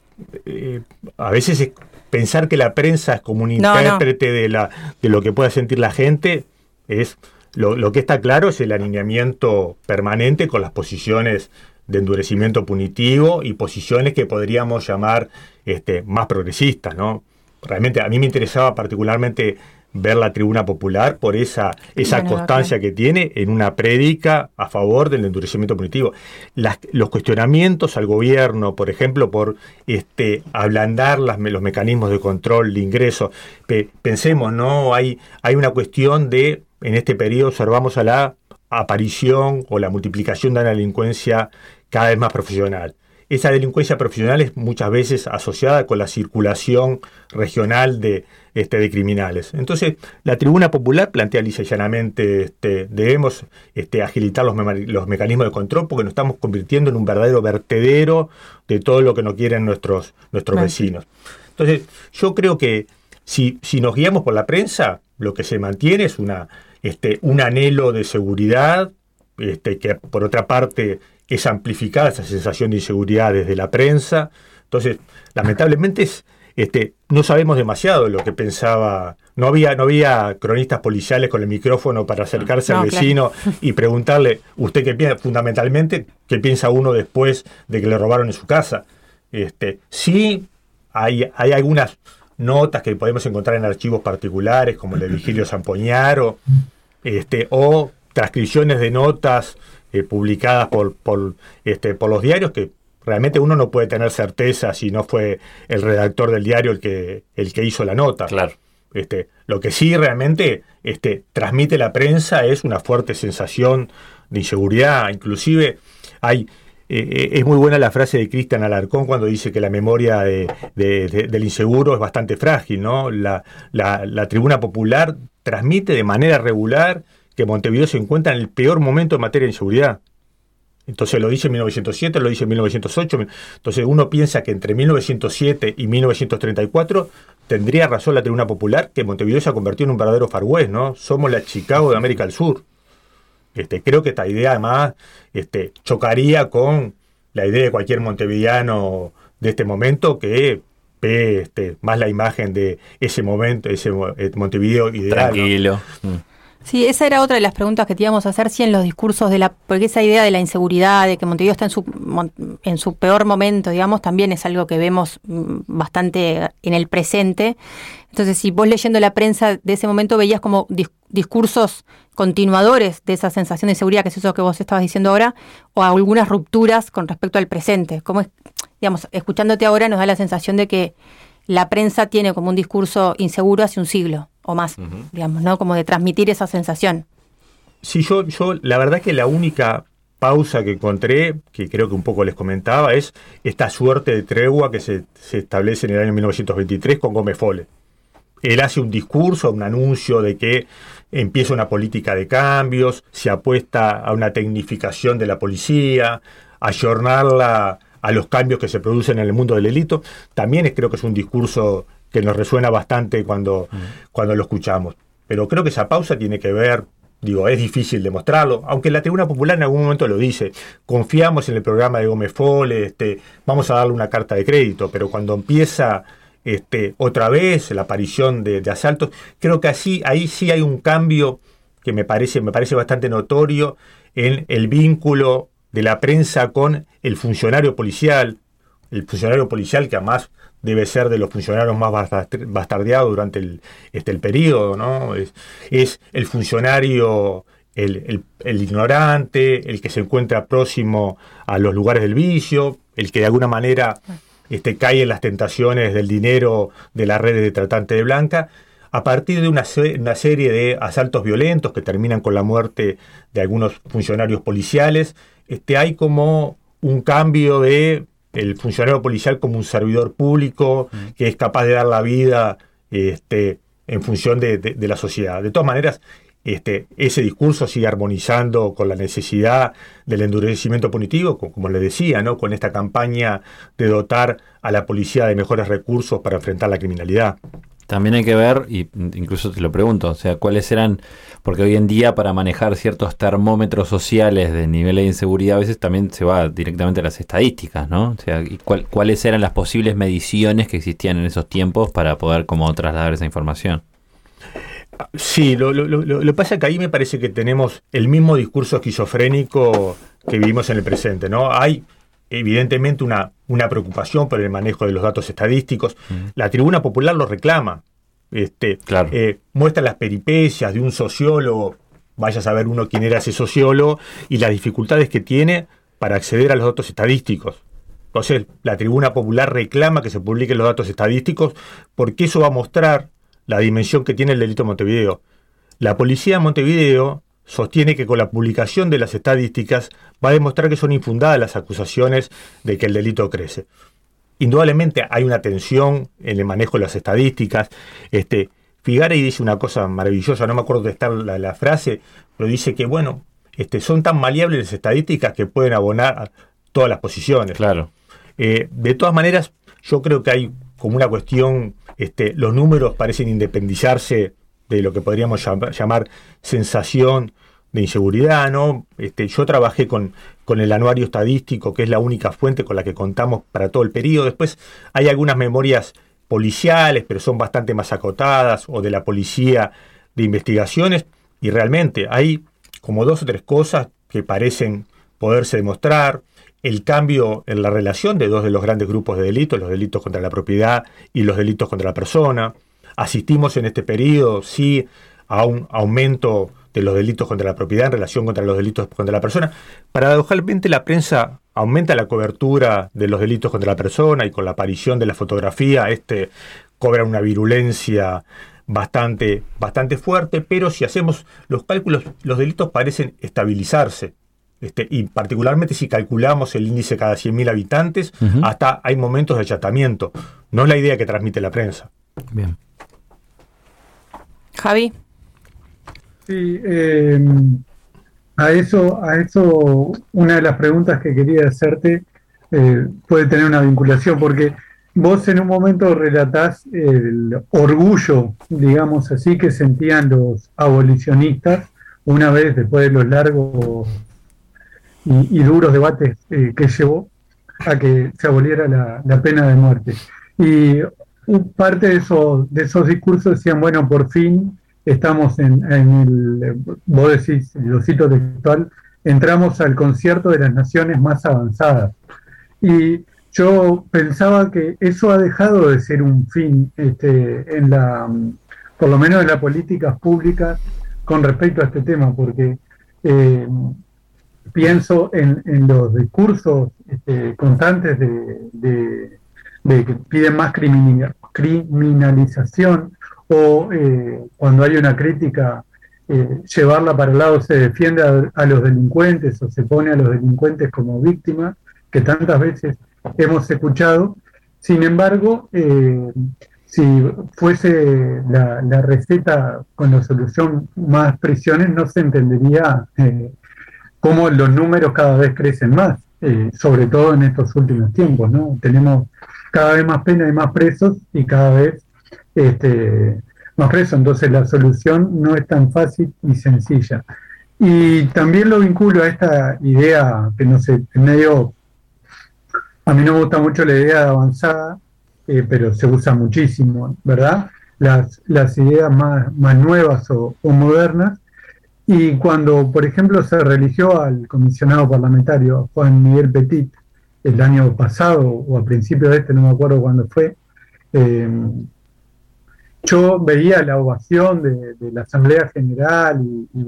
a veces es pensar que la prensa es como un intérprete de lo que pueda sentir la gente, es lo que está claro es el alineamiento permanente con las posiciones de endurecimiento punitivo y posiciones que podríamos llamar más progresistas, ¿no? Realmente a mí me interesaba particularmente ver la Tribuna Popular por esa constancia que tiene en una prédica a favor del endurecimiento punitivo. Los cuestionamientos al gobierno, por ejemplo, por ablandar los mecanismos de control de ingreso. Pensemos, ¿no? Hay una cuestión de, en este periodo observamos a la aparición o la multiplicación de una delincuencia cada vez más profesional. Esa delincuencia profesional es muchas veces asociada con la circulación regional de criminales. Entonces, la Tribuna Popular plantea lisa y llanamente debemos agilitar los mecanismos de control porque nos estamos convirtiendo en un verdadero vertedero de todo lo que no quieren nuestros vecinos. Entonces, yo creo que si nos guiamos por la prensa, lo que se mantiene es un anhelo de seguridad, que por otra parte es amplificada esa sensación de inseguridad desde la prensa. Entonces, lamentablemente no sabemos demasiado lo que pensaba. No había cronistas policiales con el micrófono para acercarse al vecino y preguntarle, ¿usted qué piensa? Fundamentalmente, ¿qué piensa uno después de que le robaron en su casa? Sí, hay algunas notas que podemos encontrar en archivos particulares, como el de Vigilio Zampoñaro, o transcripciones de notas publicadas por los diarios, que realmente uno no puede tener certeza si no fue el redactor del diario el que hizo la nota. Claro. Lo que sí realmente transmite la prensa es una fuerte sensación de inseguridad. Inclusive es muy buena la frase de Cristian Alarcón cuando dice que la memoria del inseguro es bastante frágil, ¿no? La Tribuna Popular transmite de manera regular que Montevideo se encuentra en el peor momento en materia de inseguridad. Entonces lo dice en 1907, lo dice en 1908. Entonces uno piensa que entre 1907 y 1934 tendría razón la Tribuna Popular, que Montevideo se ha convertido en un verdadero Far West, ¿no? Somos la Chicago de América del Sur. Creo que esta idea además chocaría con la idea de cualquier montevideano de este momento que ve más la imagen de ese momento, ese Montevideo ideal. Tranquilo. ¿No? Sí, esa era otra de las preguntas que te íbamos a hacer, si en los discursos porque esa idea de la inseguridad, de que Montevideo está en su peor momento, digamos, también es algo que vemos bastante en el presente. Entonces, si vos leyendo la prensa de ese momento veías como discursos continuadores de esa sensación de inseguridad, que es eso que vos estabas diciendo ahora, o algunas rupturas con respecto al presente. Como es, digamos, escuchándote ahora nos da la sensación de que la prensa tiene como un discurso inseguro hace un siglo o más, digamos, ¿no? Como de transmitir esa sensación. Sí, yo la verdad que la única pausa que encontré, que creo que un poco les comentaba, es esta suerte de tregua que se establece en el año 1923 con Gómez Fole. él hace un discurso, un anuncio de que empieza una política de cambios, se apuesta a una tecnificación de la policía, a ayornarla a los cambios que se producen en el mundo del delito. También creo que es un discurso que nos resuena bastante cuando lo escuchamos. Pero creo que esa pausa tiene que ver, es difícil demostrarlo, aunque la Tribuna Popular en algún momento lo dice, confiamos en el programa de Gómez Fole, vamos a darle una carta de crédito, pero cuando empieza otra vez la aparición de asaltos, creo que ahí sí hay un cambio que me parece bastante notorio en el vínculo de la prensa con el funcionario policial que además debe ser de los funcionarios más bastardeados durante el periodo, ¿no? Es el funcionario, el ignorante, el que se encuentra próximo a los lugares del vicio, el que de alguna manera cae en las tentaciones del dinero de las redes de tratante de blanca, a partir de una serie de asaltos violentos que terminan con la muerte de algunos funcionarios policiales. Hay como un cambio de el funcionario policial como un servidor público que es capaz de dar la vida en función de la sociedad. De todas maneras, ese discurso sigue armonizando con la necesidad del endurecimiento punitivo, como les decía, ¿no? Con esta campaña de dotar a la policía de mejores recursos para enfrentar la criminalidad. También hay que ver, y incluso te lo pregunto, o sea, cuáles eran, porque hoy en día para manejar ciertos termómetros sociales de niveles de inseguridad a veces también se va directamente a las estadísticas, ¿no? O sea, ¿cuáles eran las posibles mediciones que existían en esos tiempos para poder como trasladar esa información? Sí, lo que pasa es que ahí me parece que tenemos el mismo discurso esquizofrénico que vivimos en el presente, ¿no? Hay evidentemente una preocupación por el manejo de los datos estadísticos. La Tribuna Popular lo reclama. Claro. Muestra las peripecias de un sociólogo, vaya a saber uno quién era ese sociólogo, y las dificultades que tiene para acceder a los datos estadísticos. Entonces, la Tribuna Popular reclama que se publiquen los datos estadísticos porque eso va a mostrar la dimensión que tiene el delito en Montevideo. La policía de Montevideo sostiene que con la publicación de las estadísticas va a demostrar que son infundadas las acusaciones de que el delito crece. Indudablemente hay una tensión en el manejo de las estadísticas. Figari dice una cosa maravillosa, no me acuerdo de estar la frase, pero dice que, son tan maleables las estadísticas que pueden abonar a todas las posiciones. Claro. De todas maneras, yo creo que hay como una cuestión, los números parecen independizarse de lo que podríamos llamar sensación de inseguridad, ¿no? Yo trabajé con el anuario estadístico, que es la única fuente con la que contamos para todo el periodo. Después hay algunas memorias policiales, pero son bastante más acotadas, o de la policía de investigaciones, y realmente hay como 2 o 3 cosas que parecen poderse demostrar. El cambio en la relación de 2 de los grandes grupos de delitos, los delitos contra la propiedad y los delitos contra la persona. Asistimos en este periodo, sí, a un aumento de los delitos contra la propiedad en relación contra los delitos contra la persona. Paradojalmente, la prensa aumenta la cobertura de los delitos contra la persona, y con la aparición de la fotografía, cobra una virulencia bastante fuerte, pero si hacemos los cálculos, los delitos parecen estabilizarse. Y particularmente si calculamos el índice cada 100.000 habitantes, hasta hay momentos de achatamiento. No es la idea que transmite la prensa. Bien. Javi. Sí, a eso una de las preguntas que quería hacerte puede tener una vinculación, porque vos en un momento relatás el orgullo, digamos así, que sentían los abolicionistas una vez después de los largos y duros debates que llevó a que se aboliera la pena de muerte. Y parte de esos discursos decían, bueno, por fin estamos vos decís, lo cito textual, entramos al concierto de las naciones más avanzadas. Y yo pensaba que eso ha dejado de ser un fin por lo menos en las políticas públicas con respecto a este tema, porque pienso en los discursos constantes de que piden más criminalización, o cuando hay una crítica, llevarla para el lado, se defiende a los delincuentes o se pone a los delincuentes como víctimas, que tantas veces hemos escuchado. Sin embargo, si fuese la receta con la solución más prisiones, no se entendería cómo los números cada vez crecen más, sobre todo en estos últimos tiempos, ¿no? Tenemos cada vez más penas y más presos y cada vez más presos, entonces la solución no es tan fácil y sencilla. Y también lo vinculo a esta idea que no sé, medio, a mí no me gusta mucho la idea de avanzada, pero se usa muchísimo, ¿verdad? Las ideas más nuevas o modernas. Y cuando, por ejemplo, se religió al comisionado parlamentario Juan Miguel Petit el año pasado o a principios de no me acuerdo cuándo fue, yo veía la ovación de la Asamblea General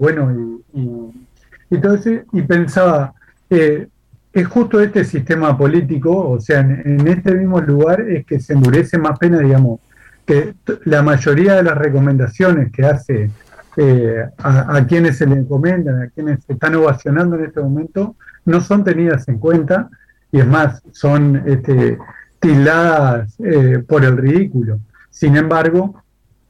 y todo eso, y pensaba, es justo este sistema político, o sea, en este mismo lugar es que se endurece más pena, digamos, que la mayoría de las recomendaciones que hace a quienes se le encomiendan, a quienes se están ovacionando en este momento, no son tenidas en cuenta, y es más, son tildadas por el ridículo. Sin embargo,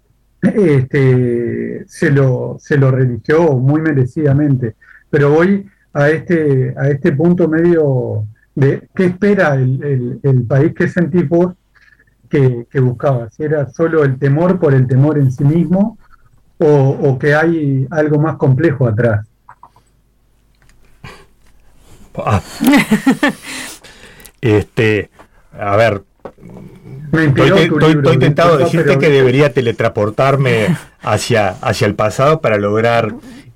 se lo religió muy merecidamente. Pero voy a este punto medio de qué espera el país, qué sentís vos que buscaba, si era solo el temor por el temor en sí mismo o que hay algo más complejo atrás. A ver, estoy intentado decirte que debería teletransportarme hacia el pasado para lograr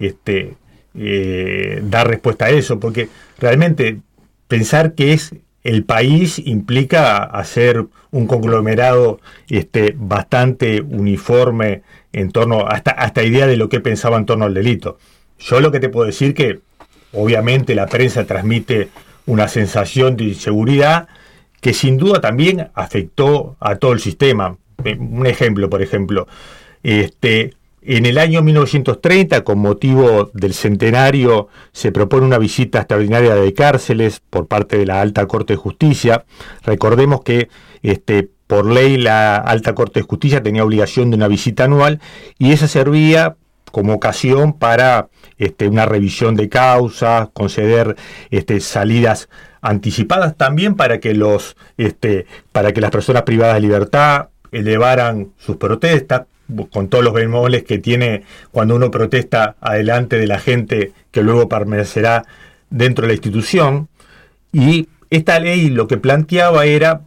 dar respuesta a eso, porque realmente pensar que es el país implica hacer un conglomerado bastante uniforme en torno a esta idea de lo que pensaba en torno al delito. Yo lo que te puedo decir que obviamente la prensa transmite una sensación de inseguridad que sin duda también afectó a todo el sistema. Un ejemplo, por ejemplo, en el año 1930, con motivo del centenario, se propone una visita extraordinaria de cárceles por parte de la Alta Corte de Justicia. Recordemos que por ley la Alta Corte de Justicia tenía obligación de una visita anual y esa servía como ocasión para una revisión de causas, conceder salidas anticipadas también para que las personas privadas de libertad elevaran sus protestas, con todos los bemoles que tiene cuando uno protesta adelante de la gente que luego permanecerá dentro de la institución. Y esta ley lo que planteaba era,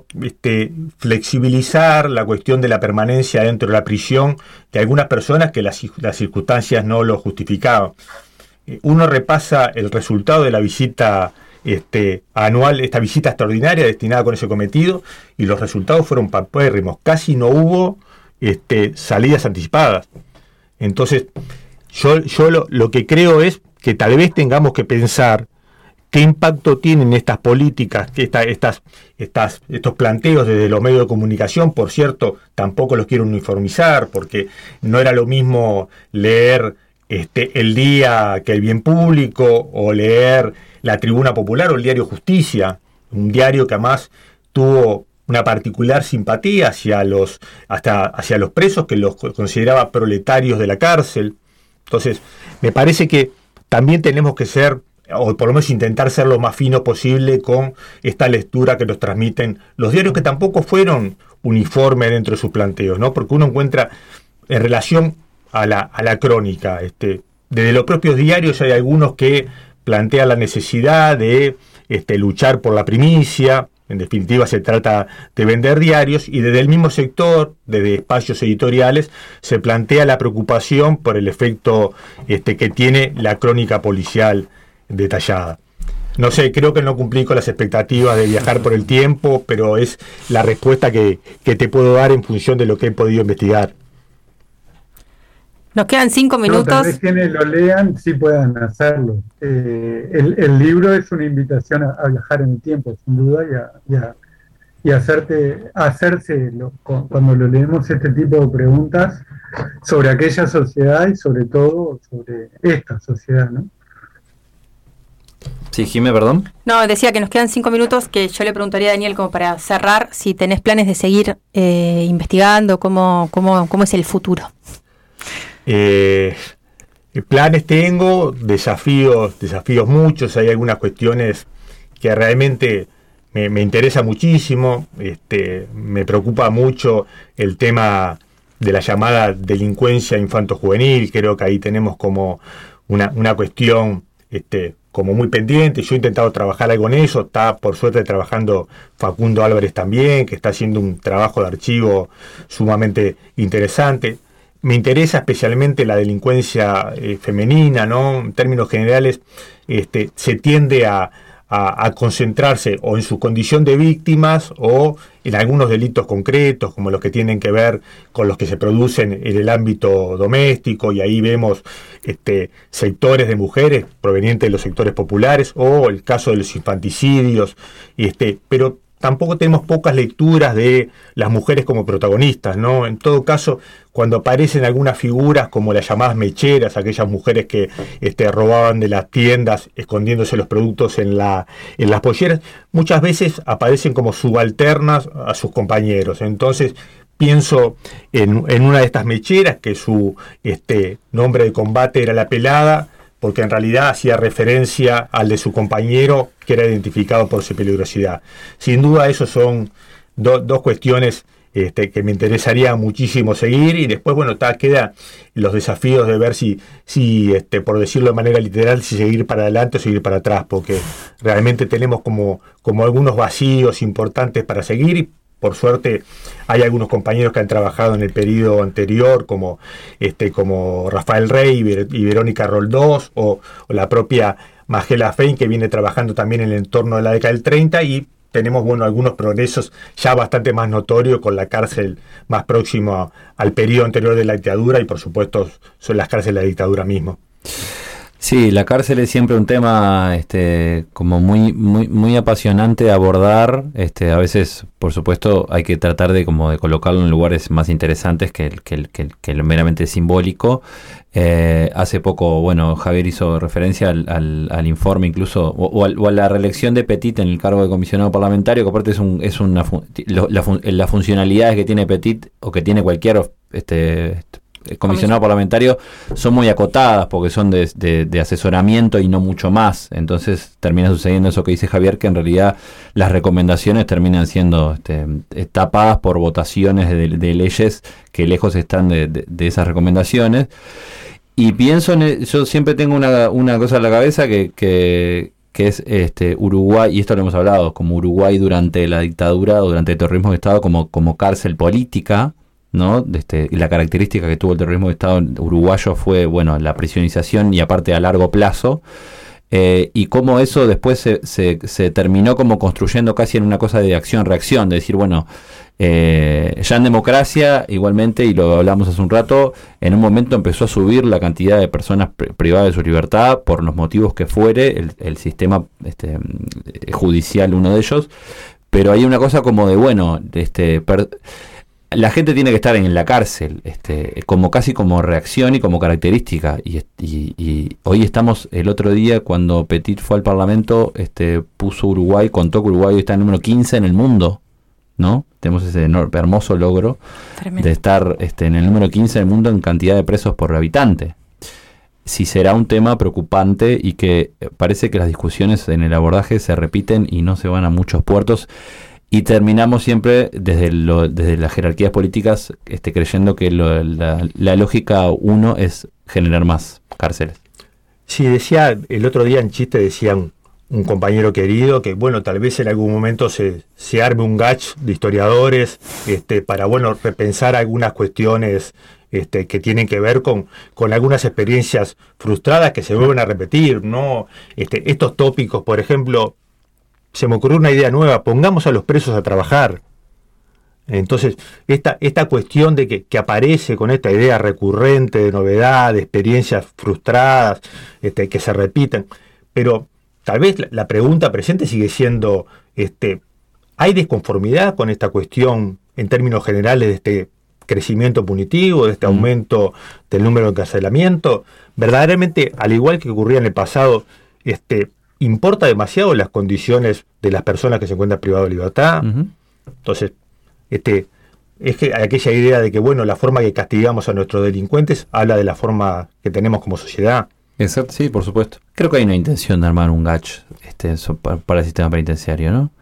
flexibilizar la cuestión de la permanencia dentro de la prisión de algunas personas que las circunstancias no lo justificaban. Uno repasa el resultado de la visita anual, esta visita extraordinaria destinada con ese cometido, y los resultados fueron paupérrimos. Casi no hubo salidas anticipadas. Entonces, yo lo que creo es que tal vez tengamos que pensar qué impacto tienen estas políticas, estos planteos desde los medios de comunicación. Por cierto, tampoco los quiero uniformizar, porque no era lo mismo leer El Día que El Bien Público, o leer La Tribuna Popular o el diario Justicia, un diario que además tuvo una particular simpatía hacia los presos, que los consideraba proletarios de la cárcel. Entonces, me parece que también tenemos que ser, o por lo menos intentar ser lo más fino posible con esta lectura que nos transmiten los diarios, que tampoco fueron uniformes dentro de sus planteos, ¿no? Porque uno encuentra en relación a la crónica, desde los propios diarios hay algunos que plantean la necesidad de luchar por la primicia. En definitiva, se trata de vender diarios, y desde el mismo sector, desde espacios editoriales, se plantea la preocupación por el efecto que tiene la crónica policial detallada. No sé, creo que no cumplí con las expectativas de viajar por el tiempo, pero es la respuesta que te puedo dar en función de lo que he podido investigar. Nos quedan 5 minutos. Tal vez quienes lo lean sí puedan hacerlo. El libro es una invitación a viajar en el tiempo, sin duda, y hacerse cuando lo leemos este tipo de preguntas sobre aquella sociedad y sobre todo sobre esta sociedad, ¿no? Sí, Jimé, perdón. No, decía que nos quedan 5 minutos, que yo le preguntaría a Daniel, como para cerrar, si tenés planes de seguir investigando, cómo es el futuro. Planes tengo, desafíos muchos, hay algunas cuestiones que realmente me interesa muchísimo, me preocupa mucho el tema de la llamada delincuencia infanto-juvenil. Creo que ahí tenemos como una cuestión como muy pendiente. Yo he intentado trabajar algo en eso, está por suerte trabajando Facundo Álvarez también, que está haciendo un trabajo de archivo sumamente interesante. Me interesa especialmente la delincuencia femenina, ¿no? En términos generales, se tiende a concentrarse o en su condición de víctimas o en algunos delitos concretos, como los que tienen que ver con los que se producen en el ámbito doméstico, y ahí vemos sectores de mujeres provenientes de los sectores populares, o el caso de los infanticidios, pero tampoco tenemos pocas lecturas de las mujeres como protagonistas, ¿no? En todo caso, cuando aparecen algunas figuras como las llamadas mecheras, aquellas mujeres que robaban de las tiendas escondiéndose los productos en las polleras, muchas veces aparecen como subalternas a sus compañeros. Entonces, pienso en una de estas mecheras, que su nombre de combate era La Pelada, porque en realidad hacía referencia al de su compañero, que era identificado por su peligrosidad. Sin duda, esos son dos cuestiones que me interesaría muchísimo seguir, y después, bueno, quedan los desafíos de ver si por decirlo de manera literal, si seguir para adelante o seguir para atrás, porque realmente tenemos como algunos vacíos importantes para seguir, y por suerte hay algunos compañeros que han trabajado en el periodo anterior, como Rafael Rey y Verónica Roldós, o la propia Magela Fein, que viene trabajando también en el entorno de la década del 30, y tenemos algunos progresos ya bastante más notorios con la cárcel más próximo al periodo anterior de la dictadura, y por supuesto son las cárceles de la dictadura mismo. Sí, la cárcel es siempre un tema como muy apasionante de abordar. A veces, por supuesto, hay que tratar de colocarlo en lugares más interesantes que lo meramente simbólico. Hace poco, Javier hizo referencia al informe incluso, o a la reelección de Petit en el cargo de comisionado parlamentario, que aparte las funcionalidades que tiene Petit, o que tiene cualquier comisionado parlamentario, son muy acotadas, porque son de asesoramiento y no mucho más. Entonces termina sucediendo eso que dice Javier, que en realidad las recomendaciones terminan siendo tapadas por votaciones de leyes que lejos están de esas recomendaciones. Y pienso yo siempre tengo una cosa en la cabeza que es Uruguay, y esto lo hemos hablado, como Uruguay durante la dictadura o durante el terrorismo de Estado como cárcel política, ¿no? Y la característica que tuvo el terrorismo de Estado uruguayo fue, la prisionización, y aparte a largo plazo, y cómo eso después se terminó como construyendo casi en una cosa de acción-reacción, de decir, ya en democracia igualmente, y lo hablamos hace un rato, en un momento empezó a subir la cantidad de personas privadas de su libertad por los motivos que fuere, el sistema judicial uno de ellos, pero hay una cosa como de, la gente tiene que estar en la cárcel, como casi como reacción y como característica, y hoy estamos, el otro día cuando Petit fue al Parlamento, puso Uruguay, contó que Uruguay está en el número 15 en el mundo, ¿no? Tenemos ese hermoso logro de estar en el número 15 del mundo en cantidad de presos por habitante. Si será un tema preocupante, y que parece que las discusiones en el abordaje se repiten y no se van a muchos puertos. Y terminamos siempre desde las jerarquías políticas creyendo que la lógica uno es generar más cárceles. Sí, decía el otro día en chiste, decía un compañero querido que tal vez en algún momento se arme un gach de historiadores para repensar algunas cuestiones que tienen que ver con algunas experiencias frustradas que se vuelven a repetir, ¿no? Estos tópicos, por ejemplo, se me ocurrió una idea nueva: pongamos a los presos a trabajar. Entonces, esta cuestión de que aparece con esta idea recurrente de novedad, de experiencias frustradas, que se repiten, pero tal vez la pregunta presente sigue siendo, ¿hay desconformidad con esta cuestión en términos generales de este crecimiento punitivo, de este aumento del número de encarcelamiento? Verdaderamente, al igual que ocurría en el pasado, importa demasiado las condiciones de las personas que se encuentran privadas de libertad. Entonces, es que aquella idea de que, bueno, la forma que castigamos a nuestros delincuentes habla de la forma que tenemos como sociedad. Exacto, sí, por supuesto. Creo que hay una intención de armar un GACH para el sistema penitenciario, ¿no?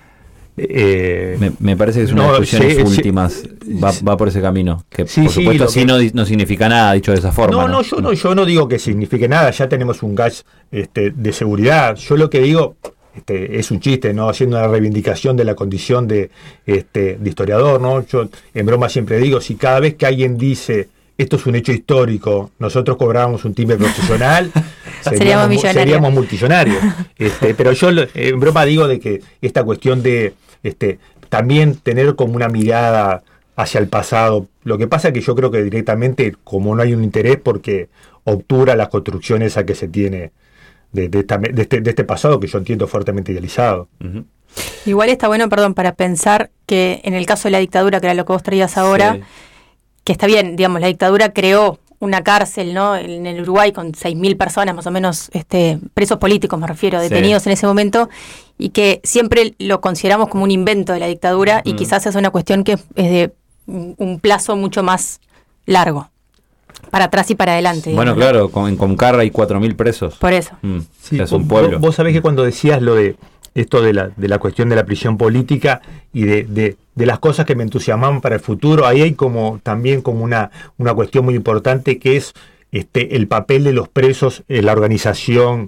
Me parece que es una discusión últimas, va por ese camino, que por supuesto no significa nada dicho de esa forma. Yo no digo que signifique nada, ya tenemos un GACH de seguridad. Yo lo que digo es un chiste, ¿no? Haciendo una reivindicación de la condición de historiador, ¿no? Yo en broma siempre digo, si cada vez que alguien dice esto es un hecho histórico, nosotros cobrábamos un timbre profesional, seríamos multimillonarios. Pero yo en broma digo de que esta cuestión de también tener como una mirada hacia el pasado, lo que pasa es que yo creo que directamente, como no hay un interés, porque obtura las construcciones a que se tiene de este pasado, que yo entiendo fuertemente idealizado. Uh-huh. Igual está bueno, para pensar que en el caso de la dictadura, que era lo que vos traías ahora, que está bien, digamos, la dictadura creó una cárcel, ¿no? En el Uruguay con 6.000 personas más o menos, presos políticos me refiero, detenidos en ese momento, y que siempre lo consideramos como un invento de la dictadura, y quizás es una cuestión que es de un plazo mucho más largo, para atrás y para adelante. Bueno, digamos, claro, en Concarra hay 4.000 presos. Por eso. Es un pueblo. Vos sabés que cuando decías lo de esto de la cuestión de la prisión política y de las cosas que me entusiasmaban para el futuro, ahí hay también una cuestión muy importante, que es el papel de los presos en la organización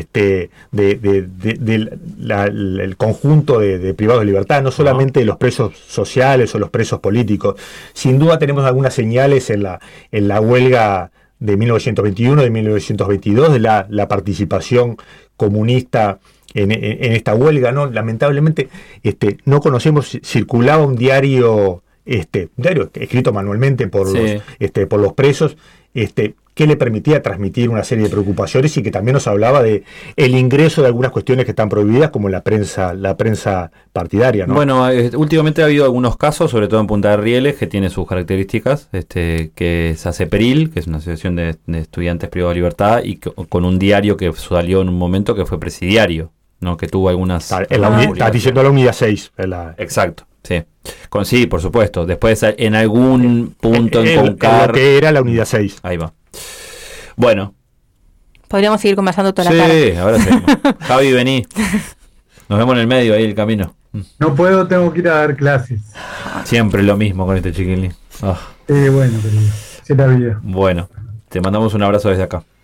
el conjunto de privados de libertad, no solamente de los presos sociales o los presos políticos. Sin duda tenemos algunas señales en la huelga de 1921, de 1922, de la participación comunista en esta huelga, ¿no? Lamentablemente no conocemos, circulaba un diario escrito manualmente por los presos, que le permitía transmitir una serie de preocupaciones, y que también nos hablaba de el ingreso de algunas cuestiones que están prohibidas, como la prensa partidaria, ¿no? Bueno, últimamente ha habido algunos casos, sobre todo en Punta de Rieles, que tiene sus características, que es ACEPERIL, que es una asociación de estudiantes privados de libertad, y con un diario que salió en un momento que fue presidiario, ¿no? Que tuvo algunas... Estás diciendo la unidad 6. Exacto. Sí, por supuesto. Después en algún punto en Concar... Lo que era la unidad 6. Ahí va. Bueno. Podríamos seguir conversando toda la tarde. Sí, ahora seguimos. Javi, vení. Nos vemos en el medio, ahí el camino. No puedo, tengo que ir a dar clases. Siempre lo mismo con este chiquilín. Bueno, querido. Sí, la vida. Bueno, te mandamos un abrazo desde acá.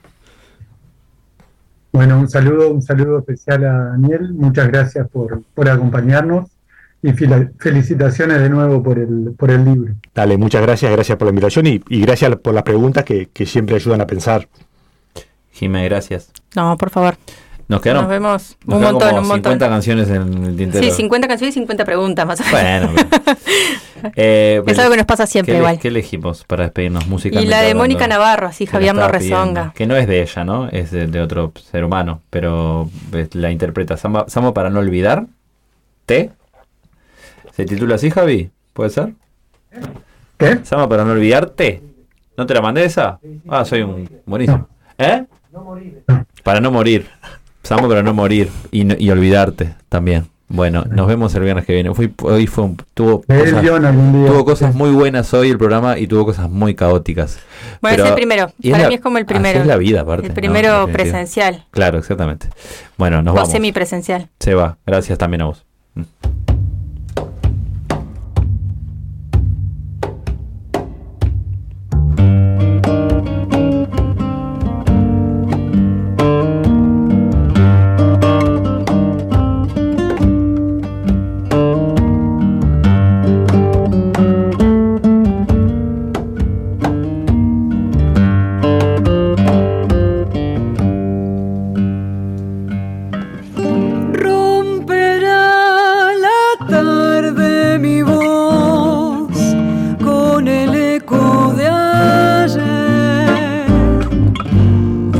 Bueno, un saludo especial a Daniel. Muchas gracias por acompañarnos. Y felicitaciones de nuevo por el libro. Dale, muchas gracias por la invitación y gracias por las preguntas que siempre ayudan a pensar. Jimé, gracias. No, por favor. Nos vemos un montón. 50 canciones en el tintero. Sí, 50 canciones y 50 preguntas más o Bueno. menos. Es algo que nos pasa siempre igual. ¿Qué elegimos para despedirnos? Música. Y la de Mónica Navarro, así Javier no rezonga. Que no es de ella, ¿no? Es de otro ser humano, pero la interpreta Samo para no olvidar. ¿Se titula así, Javi? ¿Puede ser? ¿Qué? Sama para no olvidarte. ¿No te la mandé esa? Soy un buenísimo. No morir. Para no morir. Samo para no morir y olvidarte también. Bueno, nos vemos el viernes que viene. Tuvo cosas muy buenas hoy el programa, y tuvo cosas muy caóticas. Bueno, es el primero. Para mí es como el primero. Es la vida, aparte. El primero, ¿no? Presencial. Claro, exactamente. Bueno, nos vamos. O semipresencial. Se va. Gracias también a vos.